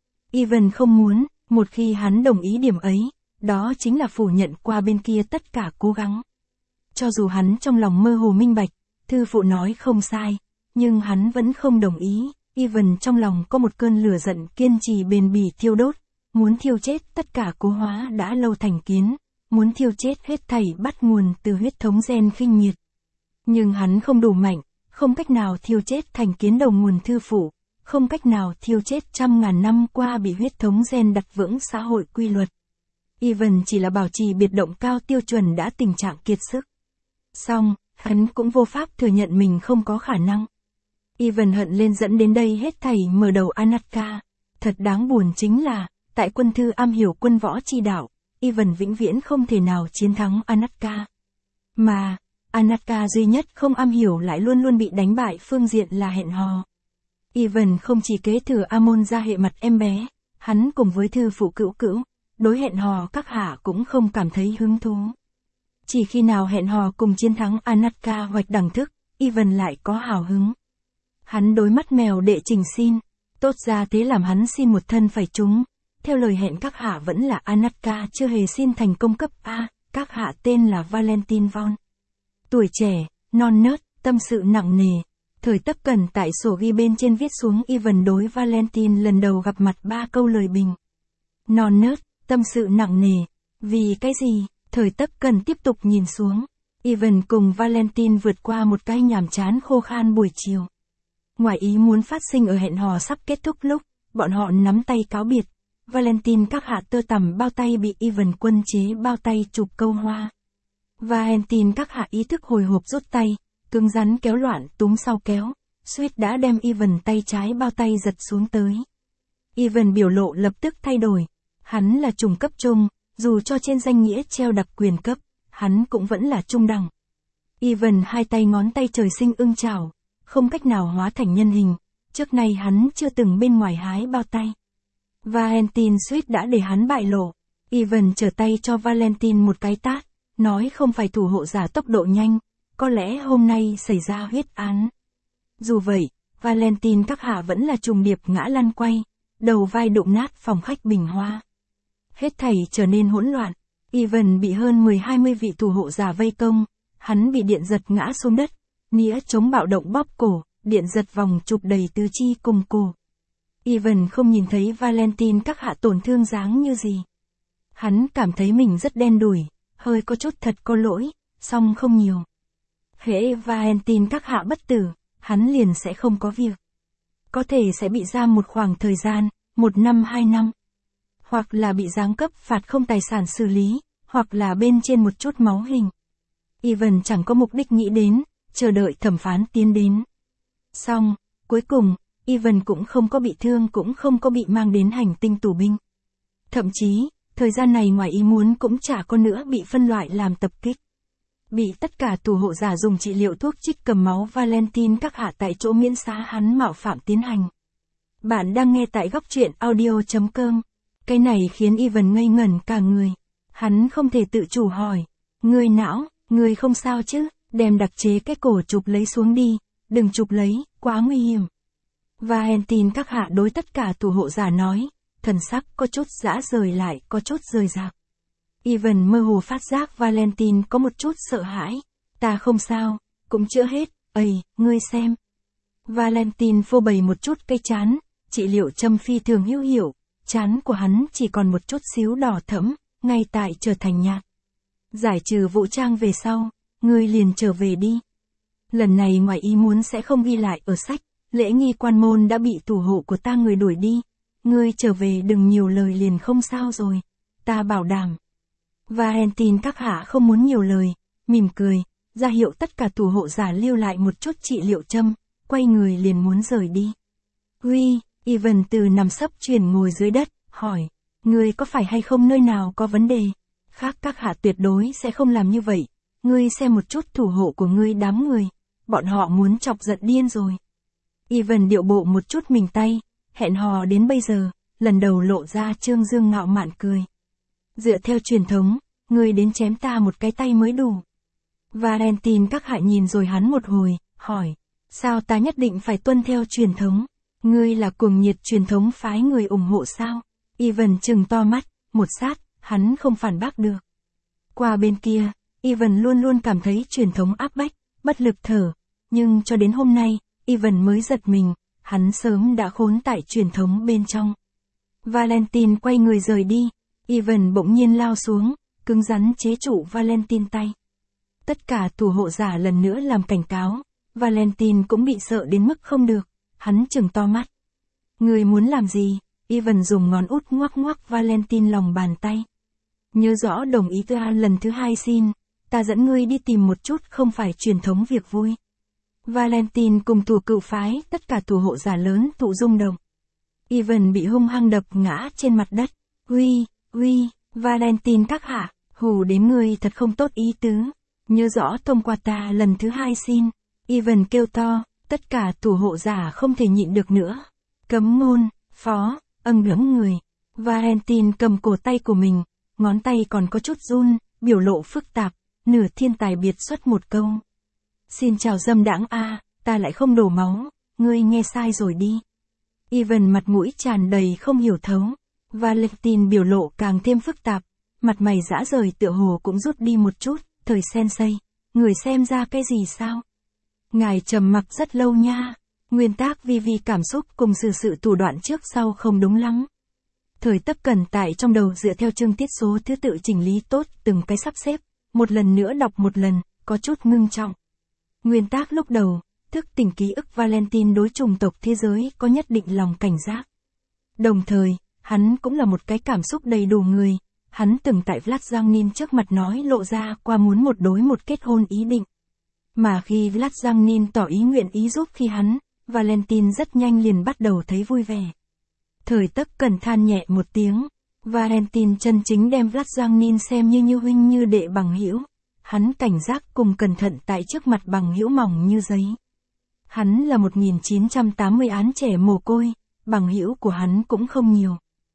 Ivan không muốn, một khi hắn đồng ý điểm ấy, đó chính là phủ nhận qua bên kia tất cả cố gắng. Cho dù hắn trong lòng mơ hồ minh bạch, thư phụ nói không sai, nhưng hắn vẫn không đồng ý. Ivan trong lòng có một cơn lửa giận kiên trì bền bỉ thiêu đốt, muốn thiêu chết tất cả cố hóa đã lâu thành kiến, muốn thiêu chết hết thảy bắt nguồn từ huyết thống gen khinh miệt. Nhưng hắn không đủ mạnh, không cách nào thiêu chết thành kiến đầu nguồn thư phụ, không cách nào thiêu chết trăm ngàn năm qua bị huyết thống gen đặt vững xã hội quy luật. Ivan chỉ là bảo trì biệt động cao tiêu chuẩn đã tình trạng kiệt sức. Song, hắn cũng vô pháp thừa nhận mình không có khả năng. Ivan hận lên dẫn đến đây hết thảy mở đầu Anatka. Thật đáng buồn chính là, tại quân thư am hiểu quân võ chi đạo, Ivan vĩnh viễn không thể nào chiến thắng Anatka. Mà, Anatka duy nhất không am hiểu lại luôn luôn bị đánh bại phương diện là hẹn hò. Ivan không chỉ kế thừa Amon ra hệ mặt em bé, hắn cùng với thư phụ cữu, đối hẹn hò các hạ cũng không cảm thấy hứng thú. Chỉ khi nào hẹn hò cùng chiến thắng Anatka hoạch đẳng thức, Ivan lại có hào hứng. Hắn đối mắt mèo đệ trình xin, tốt ra thế làm hắn xin một thân phải trúng. Theo lời hẹn các hạ vẫn là Anatka chưa hề xin thành công cấp A, các hạ tên là Valentine Von. Tuổi trẻ, non nớt, tâm sự nặng nề. Thời Tất Cẩn tại sổ ghi bên trên viết xuống Ivan đối Valentine lần đầu gặp mặt 3 câu lời bình. Non nớt, tâm sự nặng nề. Vì cái gì? Thời Tất Cẩn tiếp tục nhìn xuống. Ivan cùng Valentine vượt qua một cái nhàm chán khô khan buổi chiều. Ngoài ý muốn phát sinh ở hẹn hò sắp kết thúc lúc, bọn họ nắm tay cáo biệt. Valentine các hạ tơ tằm bao tay bị Ivan quân chế bao tay chụp câu hoa. Valentine các hạ ý thức hồi hộp rút tay, cứng rắn kéo loạn túm sau kéo, suýt đã đem Ivan tay trái bao tay giật xuống tới. Ivan biểu lộ lập tức thay đổi. Hắn là trùng cấp trung, dù cho trên danh nghĩa treo đặc quyền cấp, hắn cũng vẫn là trung đẳng. Ivan hai tay ngón tay trời sinh ưng chảo, không cách nào hóa thành nhân hình, trước nay hắn chưa từng bên ngoài hái bao tay. Valentine suýt đã để hắn bại lộ. Ivan trở tay cho Valentine một cái tát, nói không phải thủ hộ giả tốc độ nhanh, có lẽ hôm nay xảy ra huyết án. Dù vậy, Valentine các hạ vẫn là trùng điệp ngã lăn quay, đầu vai đụng nát phòng khách bình hoa. Hết thảy trở nên hỗn loạn, Ivan bị hơn 10-20 vị thủ hộ giả vây công, hắn bị điện giật ngã xuống đất, nĩa chống bạo động bóp cổ, điện giật vòng chụp đầy tứ chi cùng cổ. Ivan không nhìn thấy Valentine các hạ tổn thương dáng như gì. Hắn cảm thấy mình rất đen đủi, hơi có chút thật có lỗi, song không nhiều. Hễ Valentine các hạ bất tử, hắn liền sẽ không có việc. Có thể sẽ bị giam một khoảng thời gian, 1 năm 2 năm. Hoặc là bị giáng cấp phạt không tài sản xử lý, hoặc là bên trên một chút máu hình. Ivan chẳng có mục đích nghĩ đến, chờ đợi thẩm phán tiến đến. Xong, cuối cùng, Ivan cũng không có bị thương cũng không có bị mang đến hành tinh tù binh. Thậm chí, thời gian này ngoài ý muốn cũng chả có nữa bị phân loại làm tập kích. Bị tất cả tù hộ giả dùng trị liệu thuốc trích cầm máu Valentine các hạ tại chỗ miễn xá hắn mạo phạm tiến hành. Bạn đang nghe tại góc truyện audio.com. Cái này khiến Ivan ngây ngẩn cả người. Hắn không thể tự chủ hỏi. Người não, người không sao chứ, đem đặc chế cái cổ chụp lấy xuống đi, đừng chụp lấy, quá nguy hiểm. Valentine các hạ đối tất cả tù hộ giả nói, thần sắc có chút dã rời lại có chút rời rạc. Ivan mơ hồ phát giác Valentine có một chút sợ hãi. Ta không sao, cũng chữa hết, ngươi xem. Valentine phô bày một chút cây chán, trị liệu châm phi thường hữu hiệu, chán của hắn chỉ còn một chút xíu đỏ thẫm, ngay tại trở thành nhạt. Giải trừ vũ trang về sau, ngươi liền trở về đi. Lần này ngoài ý muốn sẽ không ghi lại ở sách, lễ nghi quan môn đã bị tù hộ của ta người đuổi đi. Ngươi trở về đừng nhiều lời liền không sao rồi, ta bảo đảm. Valentine các hạ không muốn nhiều lời, mỉm cười, ra hiệu tất cả tù hộ giả lưu lại một chút trị liệu châm, quay người liền muốn rời đi. Huy, Ivan từ nằm sấp chuyển ngồi dưới đất, hỏi, ngươi có phải hay không nơi nào có vấn đề? Khác các hạ tuyệt đối sẽ không làm như vậy, ngươi xem một chút thủ hộ của ngươi đám người, bọn họ muốn chọc giận điên rồi. Ivan điệu bộ một chút mình tay, hẹn hò đến bây giờ, lần đầu lộ ra trương dương ngạo mạn cười. Dựa theo truyền thống, ngươi đến chém ta một cái tay mới đủ. Valentine các hạ nhìn rồi hắn một hồi, hỏi, sao ta nhất định phải tuân theo truyền thống? Ngươi là cuồng nhiệt truyền thống phái người ủng hộ sao? Ivan trừng to mắt, một sát, hắn không phản bác được. Qua bên kia, Ivan luôn luôn cảm thấy truyền thống áp bách, bất lực thở, nhưng cho đến hôm nay, Ivan mới giật mình, hắn sớm đã khốn tại truyền thống bên trong. Valentine quay người rời đi, Ivan bỗng nhiên lao xuống, cứng rắn chế trụ Valentine tay. Tất cả thủ hộ giả lần nữa làm cảnh cáo, Valentine cũng bị sợ đến mức không được, hắn trừng to mắt. Người muốn làm gì? Ivan dùng ngón út ngoắc ngoắc Valentine lòng bàn tay. Nhớ rõ đồng ý ta lần thứ hai xin, ta dẫn ngươi đi tìm một chút không phải truyền thống việc vui. Valentine cùng thủ cựu phái, tất cả thủ hộ giả lớn tụ rung động. Ivan bị hung hăng đập ngã trên mặt đất. Uy, Valentine các hạ, hù đến ngươi thật không tốt ý tứ. Nhớ rõ thông qua ta lần thứ hai xin. Ivan kêu to, tất cả thủ hộ giả không thể nhịn được nữa. Cấm ngôn, phó, ngẫm người. Valentine cầm cổ tay của mình, ngón tay còn có chút run, biểu lộ phức tạp, nửa thiên tài biệt xuất một câu. Xin chào dâm đãng ta lại không đổ máu, ngươi nghe sai rồi đi. Ivan mặt mũi tràn đầy không hiểu thấu. Valentine biểu lộ càng thêm phức tạp, mặt mày rã rời tựa hồ cũng rút đi một chút, thời sensei, người xem ra cái gì sao? Ngài trầm mặc rất lâu nha, nguyên tác vi cảm xúc cùng sự thủ đoạn trước sau không đúng lắm. Thời Tất Cẩn tại trong đầu dựa theo chương tiết số thứ tự chỉnh lý tốt từng cái sắp xếp, một lần nữa đọc một lần, có chút ngưng trọng. Nguyên tác lúc đầu, thức tỉnh ký ức Valentine đối chủng tộc thế giới có nhất định lòng cảnh giác. Đồng thời, hắn cũng là một cái cảm xúc đầy đủ người, hắn từng tại Vlad Giang trước mặt nói lộ ra qua muốn một đối một kết hôn ý định. Mà khi Vlad Giang tỏ ý nguyện ý giúp khi hắn, Valentine rất nhanh liền bắt đầu thấy vui vẻ. Thời Tất Cẩn than nhẹ một tiếng, Valentine chân chính đem Vlad Giang xem như huynh như đệ bằng hữu. Hắn cảnh giác cùng cẩn thận tại trước mặt bằng hữu mỏng như giấy. Hắn là 1980 án trẻ mồ côi, bằng hữu của hắn cũng không nhiều.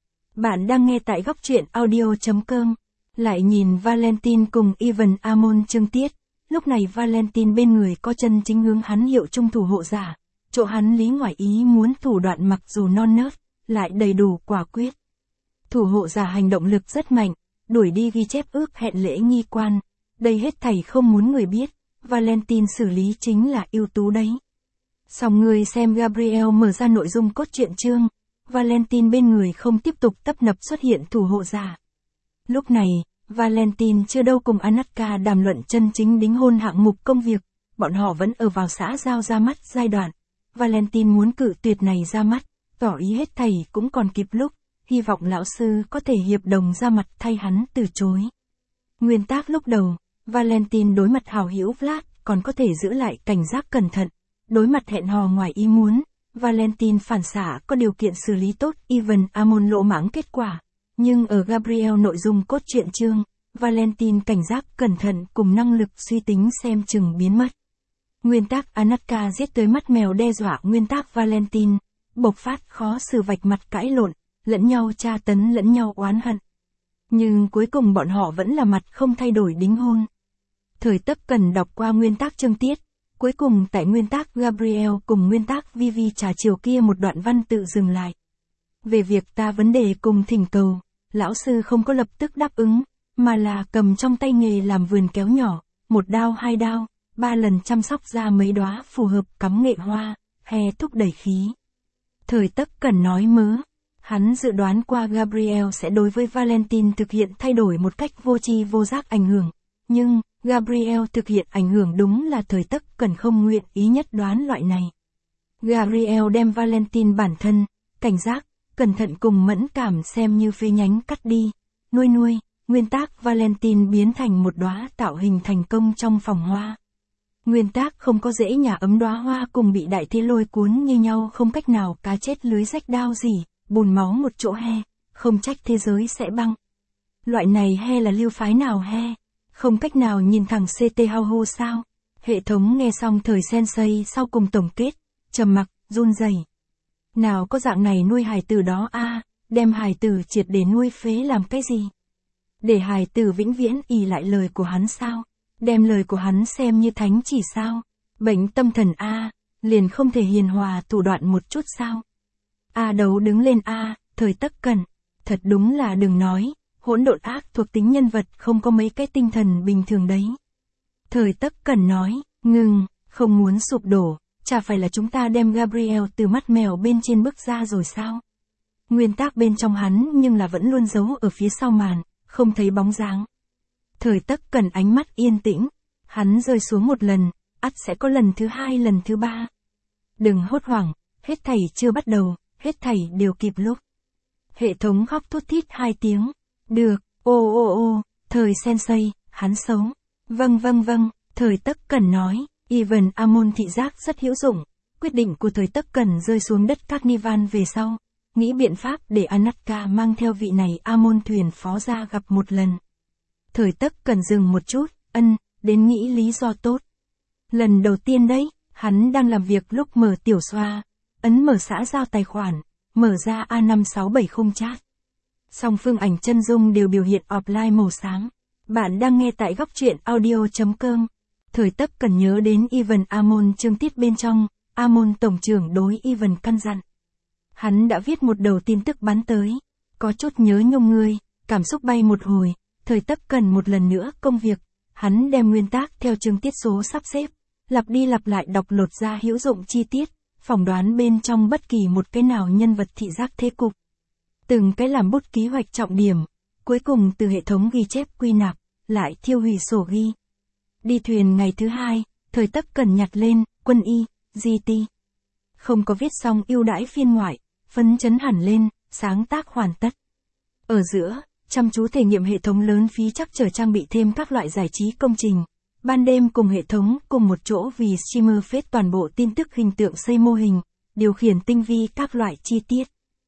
Bạn đang nghe tại góc truyện audio.com. Lại nhìn Valentine cùng Ivan Amon chương tiết, lúc này Valentine bên người có chân chính hướng hắn hiệu trung thủ hộ giả, chỗ hắn lý ngoài ý muốn thủ đoạn mặc dù non nớt, lại đầy đủ quả quyết. Thủ hộ giả hành động lực rất mạnh, đuổi đi ghi chép ước hẹn lễ nghi quan, đây hết thảy không muốn người biết, Valentine xử lý chính là ưu tú đấy. Xong người xem Gabriel mở ra nội dung cốt truyện chương, Valentine bên người không tiếp tục tấp nập xuất hiện thủ hộ giả. Lúc này, Valentine chưa đâu cùng Anatka đàm luận chân chính đính hôn hạng mục công việc, bọn họ vẫn ở vào xã giao ra mắt giai đoạn. Valentine muốn cự tuyệt này ra mắt, tỏ ý hết thầy cũng còn kịp lúc, hy vọng lão sư có thể hiệp đồng ra mặt thay hắn từ chối. Nguyên tác lúc đầu, Valentine đối mặt hảo hữu Vlad còn có thể giữ lại cảnh giác cẩn thận, đối mặt hẹn hò ngoài ý muốn, Valentine phản xạ có điều kiện xử lý tốt Ivan Amon lỗ mãng kết quả. Nhưng ở Gabriel nội dung cốt truyện chương, Valentine cảnh giác cẩn thận cùng năng lực suy tính xem chừng biến mất. Nguyên tác Anatka giết tới mắt mèo đe dọa nguyên tác Valentine, bộc phát khó xử vạch mặt cãi lộn, lẫn nhau tra tấn lẫn nhau oán hận. Nhưng cuối cùng bọn họ vẫn là mặt không thay đổi đính hôn. Thời Tất Cẩn đọc qua nguyên tác chương tiết, cuối cùng tại nguyên tác Gabriel cùng nguyên tác Vivi trà chiều kia một đoạn văn tự dừng lại. Về việc ta vấn đề cùng thỉnh cầu, lão sư không có lập tức đáp ứng, mà là cầm trong tay nghề làm vườn kéo nhỏ, 1 đao 2 đao, 3 lần chăm sóc ra mấy đóa phù hợp cắm nghệ hoa, hè thúc đẩy khí. Thời Tất Cẩn nói mớ, hắn dự đoán qua Gabriel sẽ đối với Valentine thực hiện thay đổi một cách vô tri vô giác ảnh hưởng, nhưng Gabriel thực hiện ảnh hưởng đúng là Thời Tất Cẩn không nguyện ý nhất đoán loại này. Gabriel đem Valentine bản thân, cảnh giác, cẩn thận cùng mẫn cảm xem như phế nhánh cắt đi, nuôi, nguyên tác Valentine biến thành một đóa tạo hình thành công trong phòng hoa. Nguyên tác không có dễ nhà ấm đóa hoa cùng bị đại thế lôi cuốn như nhau không cách nào cá chết lưới rách đao gì, bùn máu một chỗ he, không trách thế giới sẽ băng. Loại này he là lưu phái nào he, không cách nào nhìn thẳng CT hao hô sao. Hệ thống nghe xong thời sensei sau cùng tổng kết, trầm mặc, run rẩy. Nào có dạng này nuôi hài tử đó đem hài tử triệt để nuôi phế làm cái gì? Để hài tử vĩnh viễn ỷ lại lời của hắn sao? Đem lời của hắn xem như thánh chỉ sao? Bệnh tâm thần a, liền không thể hiền hòa thủ đoạn một chút sao? A đấu đứng lên a, Thời Tắc Cẩn. Thật đúng là đừng nói, hỗn độn ác thuộc tính nhân vật không có mấy cái tinh thần bình thường đấy. Thời Tắc Cẩn nói, ngừng, không muốn sụp đổ, chả phải là chúng ta đem Gabriel từ mắt mèo bên trên bước ra rồi sao? Nguyên tắc bên trong hắn nhưng là vẫn luôn giấu ở phía sau màn, không thấy bóng dáng. Thời Tắc Cẩn ánh mắt yên tĩnh, hắn rơi xuống một lần, ắt sẽ có lần thứ hai lần thứ ba. Đừng hốt hoảng, hết thảy chưa bắt đầu, hết thảy đều kịp lúc. Hệ thống khóc thút thít 2 tiếng. Được, ô, Thời Sensei, hắn xấu. Vâng, Thời Tắc Cẩn nói, Ivan Amon thị giác rất hữu dụng. Quyết định của Thời Tắc Cẩn rơi xuống đất Carnival về sau, nghĩ biện pháp để Anatka mang theo vị này Amon thuyền phó ra gặp một lần. Thời Tắc Cẩn dừng một chút, đến nghĩ lý do tốt. Lần đầu tiên đấy, hắn đang làm việc lúc mở tiểu xoa, ấn mở xã giao tài khoản, mở ra A5670 chat. Song phương ảnh chân dung đều biểu hiện offline màu xám. Bạn đang nghe tại góc truyện audio.com. Thời Tắc Cẩn nhớ đến Ivan Amon chương tiết bên trong, Amon tổng trưởng đối Ivan căn dặn. Hắn đã viết một đầu tin tức bắn tới, có chút nhớ nhung ngươi, cảm xúc bay một hồi, Thời Tắc Cẩn một lần nữa công việc, hắn đem nguyên tắc theo chương tiết số sắp xếp, lặp đi lặp lại đọc lột ra hữu dụng chi tiết, phỏng đoán bên trong bất kỳ một cái nào nhân vật thị giác thế cục. Từng cái làm bút ký hoạch trọng điểm, cuối cùng từ hệ thống ghi chép quy nạp, lại thiêu hủy sổ ghi. Đi thuyền ngày thứ 2, Thời Tắc Cẩn nhặt lên, quân y, GT. Không có viết xong ưu đãi phiên ngoại, phấn chấn hẳn lên, sáng tác hoàn tất. Ở giữa, chăm chú thể nghiệm hệ thống lớn phí chắc trở trang bị thêm các loại giải trí công trình. Ban đêm cùng hệ thống cùng một chỗ vì streamer phết toàn bộ tin tức hình tượng xây mô hình, điều khiển tinh vi các loại chi tiết.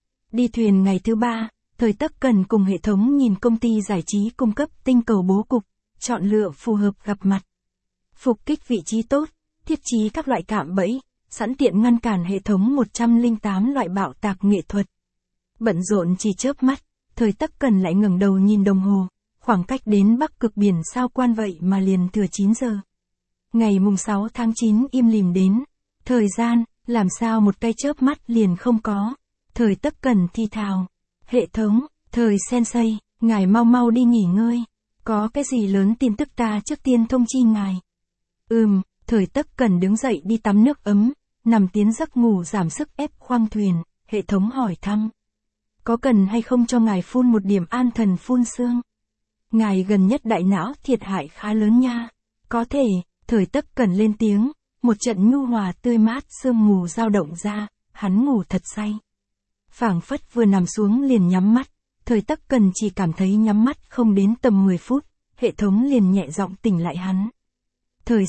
Đi thuyền ngày thứ 3, Thời Tắc Cẩn cùng hệ thống nhìn công ty giải trí cung cấp tinh cầu bố cục, chọn lựa phù hợp gặp mặt. Phục kích vị trí tốt, thiết trí các loại cạm bẫy, sẵn tiện ngăn cản hệ thống 108 loại bạo tạc nghệ thuật. Bận rộn chỉ chớp mắt, Thời Tắc Cẩn lại ngẩng đầu nhìn đồng hồ, khoảng cách đến Bắc Cực biển sao Quan vậy mà liền thừa 9 giờ. Ngày mùng 6 tháng 9 im lìm đến, thời gian, làm sao một cái chớp mắt liền không có. Thời Tắc Cẩn thi thào, hệ thống, Thời Sensei, ngài mau đi nghỉ ngơi, có cái gì lớn tin tức ta trước tiên thông chi ngài. Thời Tắc Cẩn đứng dậy đi tắm nước ấm, nằm tiến giấc ngủ giảm sức ép khoang thuyền, hệ thống hỏi thăm. Có cần hay không cho ngài phun một điểm an thần phun xương? Ngài gần nhất đại não thiệt hại khá lớn nha. Có thể, Thời Tắc Cẩn lên tiếng, một trận nhu hòa tươi mát sương mù dao động ra, hắn ngủ thật say. Phảng phất vừa nằm xuống liền nhắm mắt, Thời Tắc Cẩn chỉ cảm thấy nhắm mắt không đến tầm 10 phút, hệ thống liền nhẹ giọng tỉnh lại hắn. Thời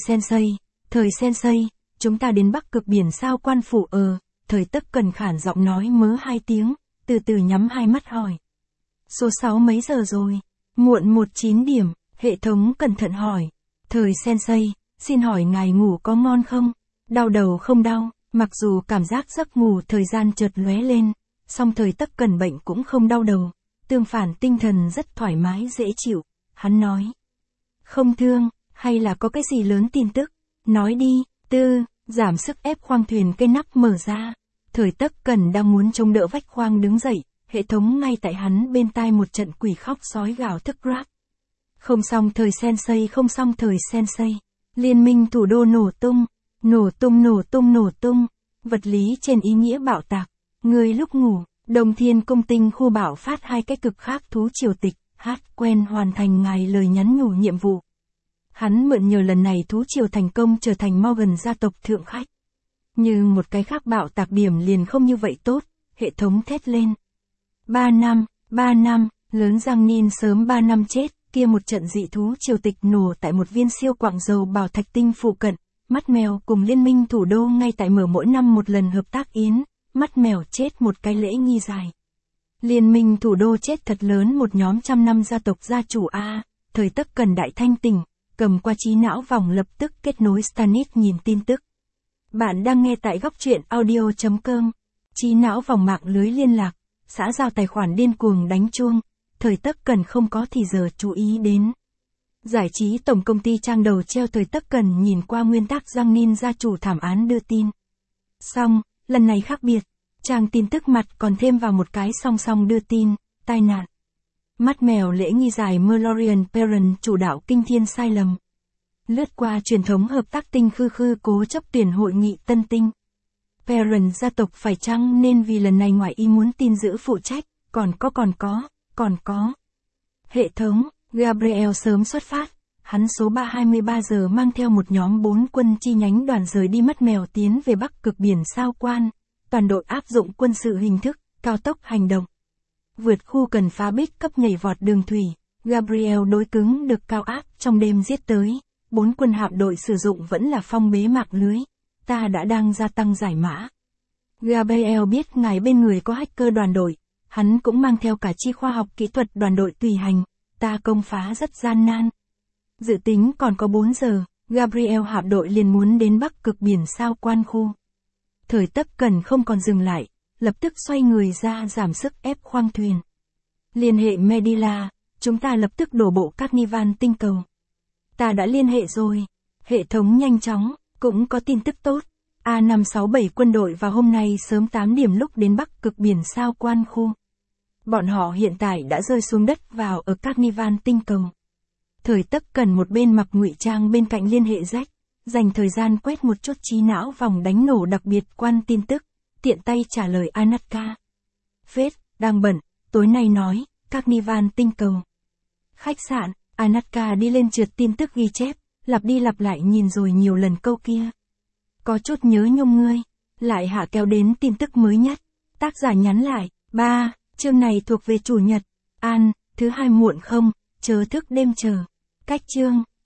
Sensei, chúng ta đến Bắc Cực biển sao Quan phủ Thời Tắc Cẩn khản giọng nói mớ 2 tiếng, từ từ nhắm hai mắt hỏi. Số 6 mấy giờ rồi? Muộn 19 điểm, hệ thống cẩn thận hỏi. Thời Sensei, xin hỏi ngài ngủ có ngon không? Đau đầu không đau, mặc dù cảm giác giấc ngủ thời gian chợt lóe lên, song Thời Tắc Cẩn bệnh cũng không đau đầu, tương phản tinh thần rất thoải mái dễ chịu, hắn nói. Không thương, hay là có cái gì lớn tin tức? Nói đi. Giảm sức ép khoang thuyền cây nắp mở ra. Thời Tắc Cẩn đang muốn chống đỡ vách khoang đứng dậy, hệ thống ngay tại hắn bên tai một trận quỷ khóc sói gào thức rap. Không xong Thời Sensei. Liên minh thủ đô nổ tung, vật lý trên ý nghĩa bạo tạc. Người lúc ngủ, Đồng Thiên Cung tinh khu bạo phát 2 cái cực khác thú triều tịch, quen hoàn thành ngài lời nhắn nhủ nhiệm vụ. Hắn mượn nhờ lần này thú triều thành công trở thành Morgan gia tộc thượng khách. Nhưng một cái khác bạo tạc điểm liền không như vậy tốt, hệ thống thét lên. 3 năm, lớn răng nin sớm 3 năm chết, kia một trận dị thú triều tịch nổ tại một viên siêu quặng dầu bảo thạch tinh phụ cận, mắt mèo cùng liên minh thủ đô ngay tại mở mỗi năm một lần hợp tác yến, mắt mèo chết một cái lễ nghi dài. Liên minh thủ đô chết thật lớn một nhóm 100 năm gia tộc gia chủ Thời Tắc Cẩn đại thanh tỉnh, cầm qua trí não vòng lập tức kết nối Stanis nhìn tin tức. Bạn đang nghe tại góc truyện audio.com. Trí não vòng mạng lưới liên lạc, xã giao tài khoản điên cuồng đánh chuông, thời tất cần không có thì giờ chú ý đến. Giải trí tổng công ty trang đầu treo thời tất cần nhìn qua nguyên tắc Giang Ninh gia chủ thảm án đưa tin. Xong, lần này khác biệt, trang tin tức mặt còn thêm vào một cái song song đưa tin, tai nạn. Mắt mèo lễ nghi giải Merlorian Parent chủ đạo kinh thiên sai lầm. Lướt qua truyền thống hợp tác tinh khư khư cố chấp tuyển hội nghị tân tinh. Parent gia tộc phải chăng nên vì lần này ngoại ý muốn tin giữ phụ trách, còn có. Hệ thống, Gabriel sớm xuất phát, hắn số 323 giờ mang theo một nhóm 4 quân chi nhánh đoàn rời đi mắt mèo tiến về Bắc Cực biển Sao Quan, toàn đội áp dụng quân sự hình thức, cao tốc hành động. Vượt khu cần phá bích cấp nhảy vọt đường thủy, Gabriel đối cứng được cao áp trong đêm giết tới, 4 quân hạm đội sử dụng vẫn là phong bế mạng lưới, ta đã đang gia tăng giải mã. Gabriel biết ngài bên người có hacker đoàn đội, hắn cũng mang theo cả chi khoa học kỹ thuật đoàn đội tùy hành, ta công phá rất gian nan. Dự tính còn có 4 giờ, Gabriel hạm đội liền muốn đến Bắc Cực biển Sao Quan khu. Thời tất cần không còn dừng lại, lập tức xoay người ra giảm sức ép khoang thuyền. Liên hệ Medila, chúng ta lập tức đổ bộ Carnival tinh cầu. Ta đã liên hệ rồi. Hệ thống nhanh chóng, cũng có tin tức tốt. A567 quân đội vào hôm nay sớm 8 điểm lúc đến Bắc Cực biển Sao Quan khu. Bọn họ hiện tại đã rơi xuống đất vào ở Carnival tinh cầu. Thời tất cần một bên mặc ngụy trang bên cạnh liên hệ rách, dành thời gian quét một chút trí não vòng đánh nổ đặc biệt quan tin tức, tiện tay trả lời Anatka. Phết, đang bận, tối nay nói, Carnival tinh cầu. Khách sạn, Anatka đi lên trượt tin tức ghi chép, lặp đi lặp lại nhìn rồi nhiều lần câu kia. Có chút nhớ nhung ngươi, lại hạ kéo đến tin tức mới nhất. Tác giả nhắn lại, 3, chương này thuộc về chủ nhật. An, thứ hai muộn không, chớ thức đêm chờ. Cách chương,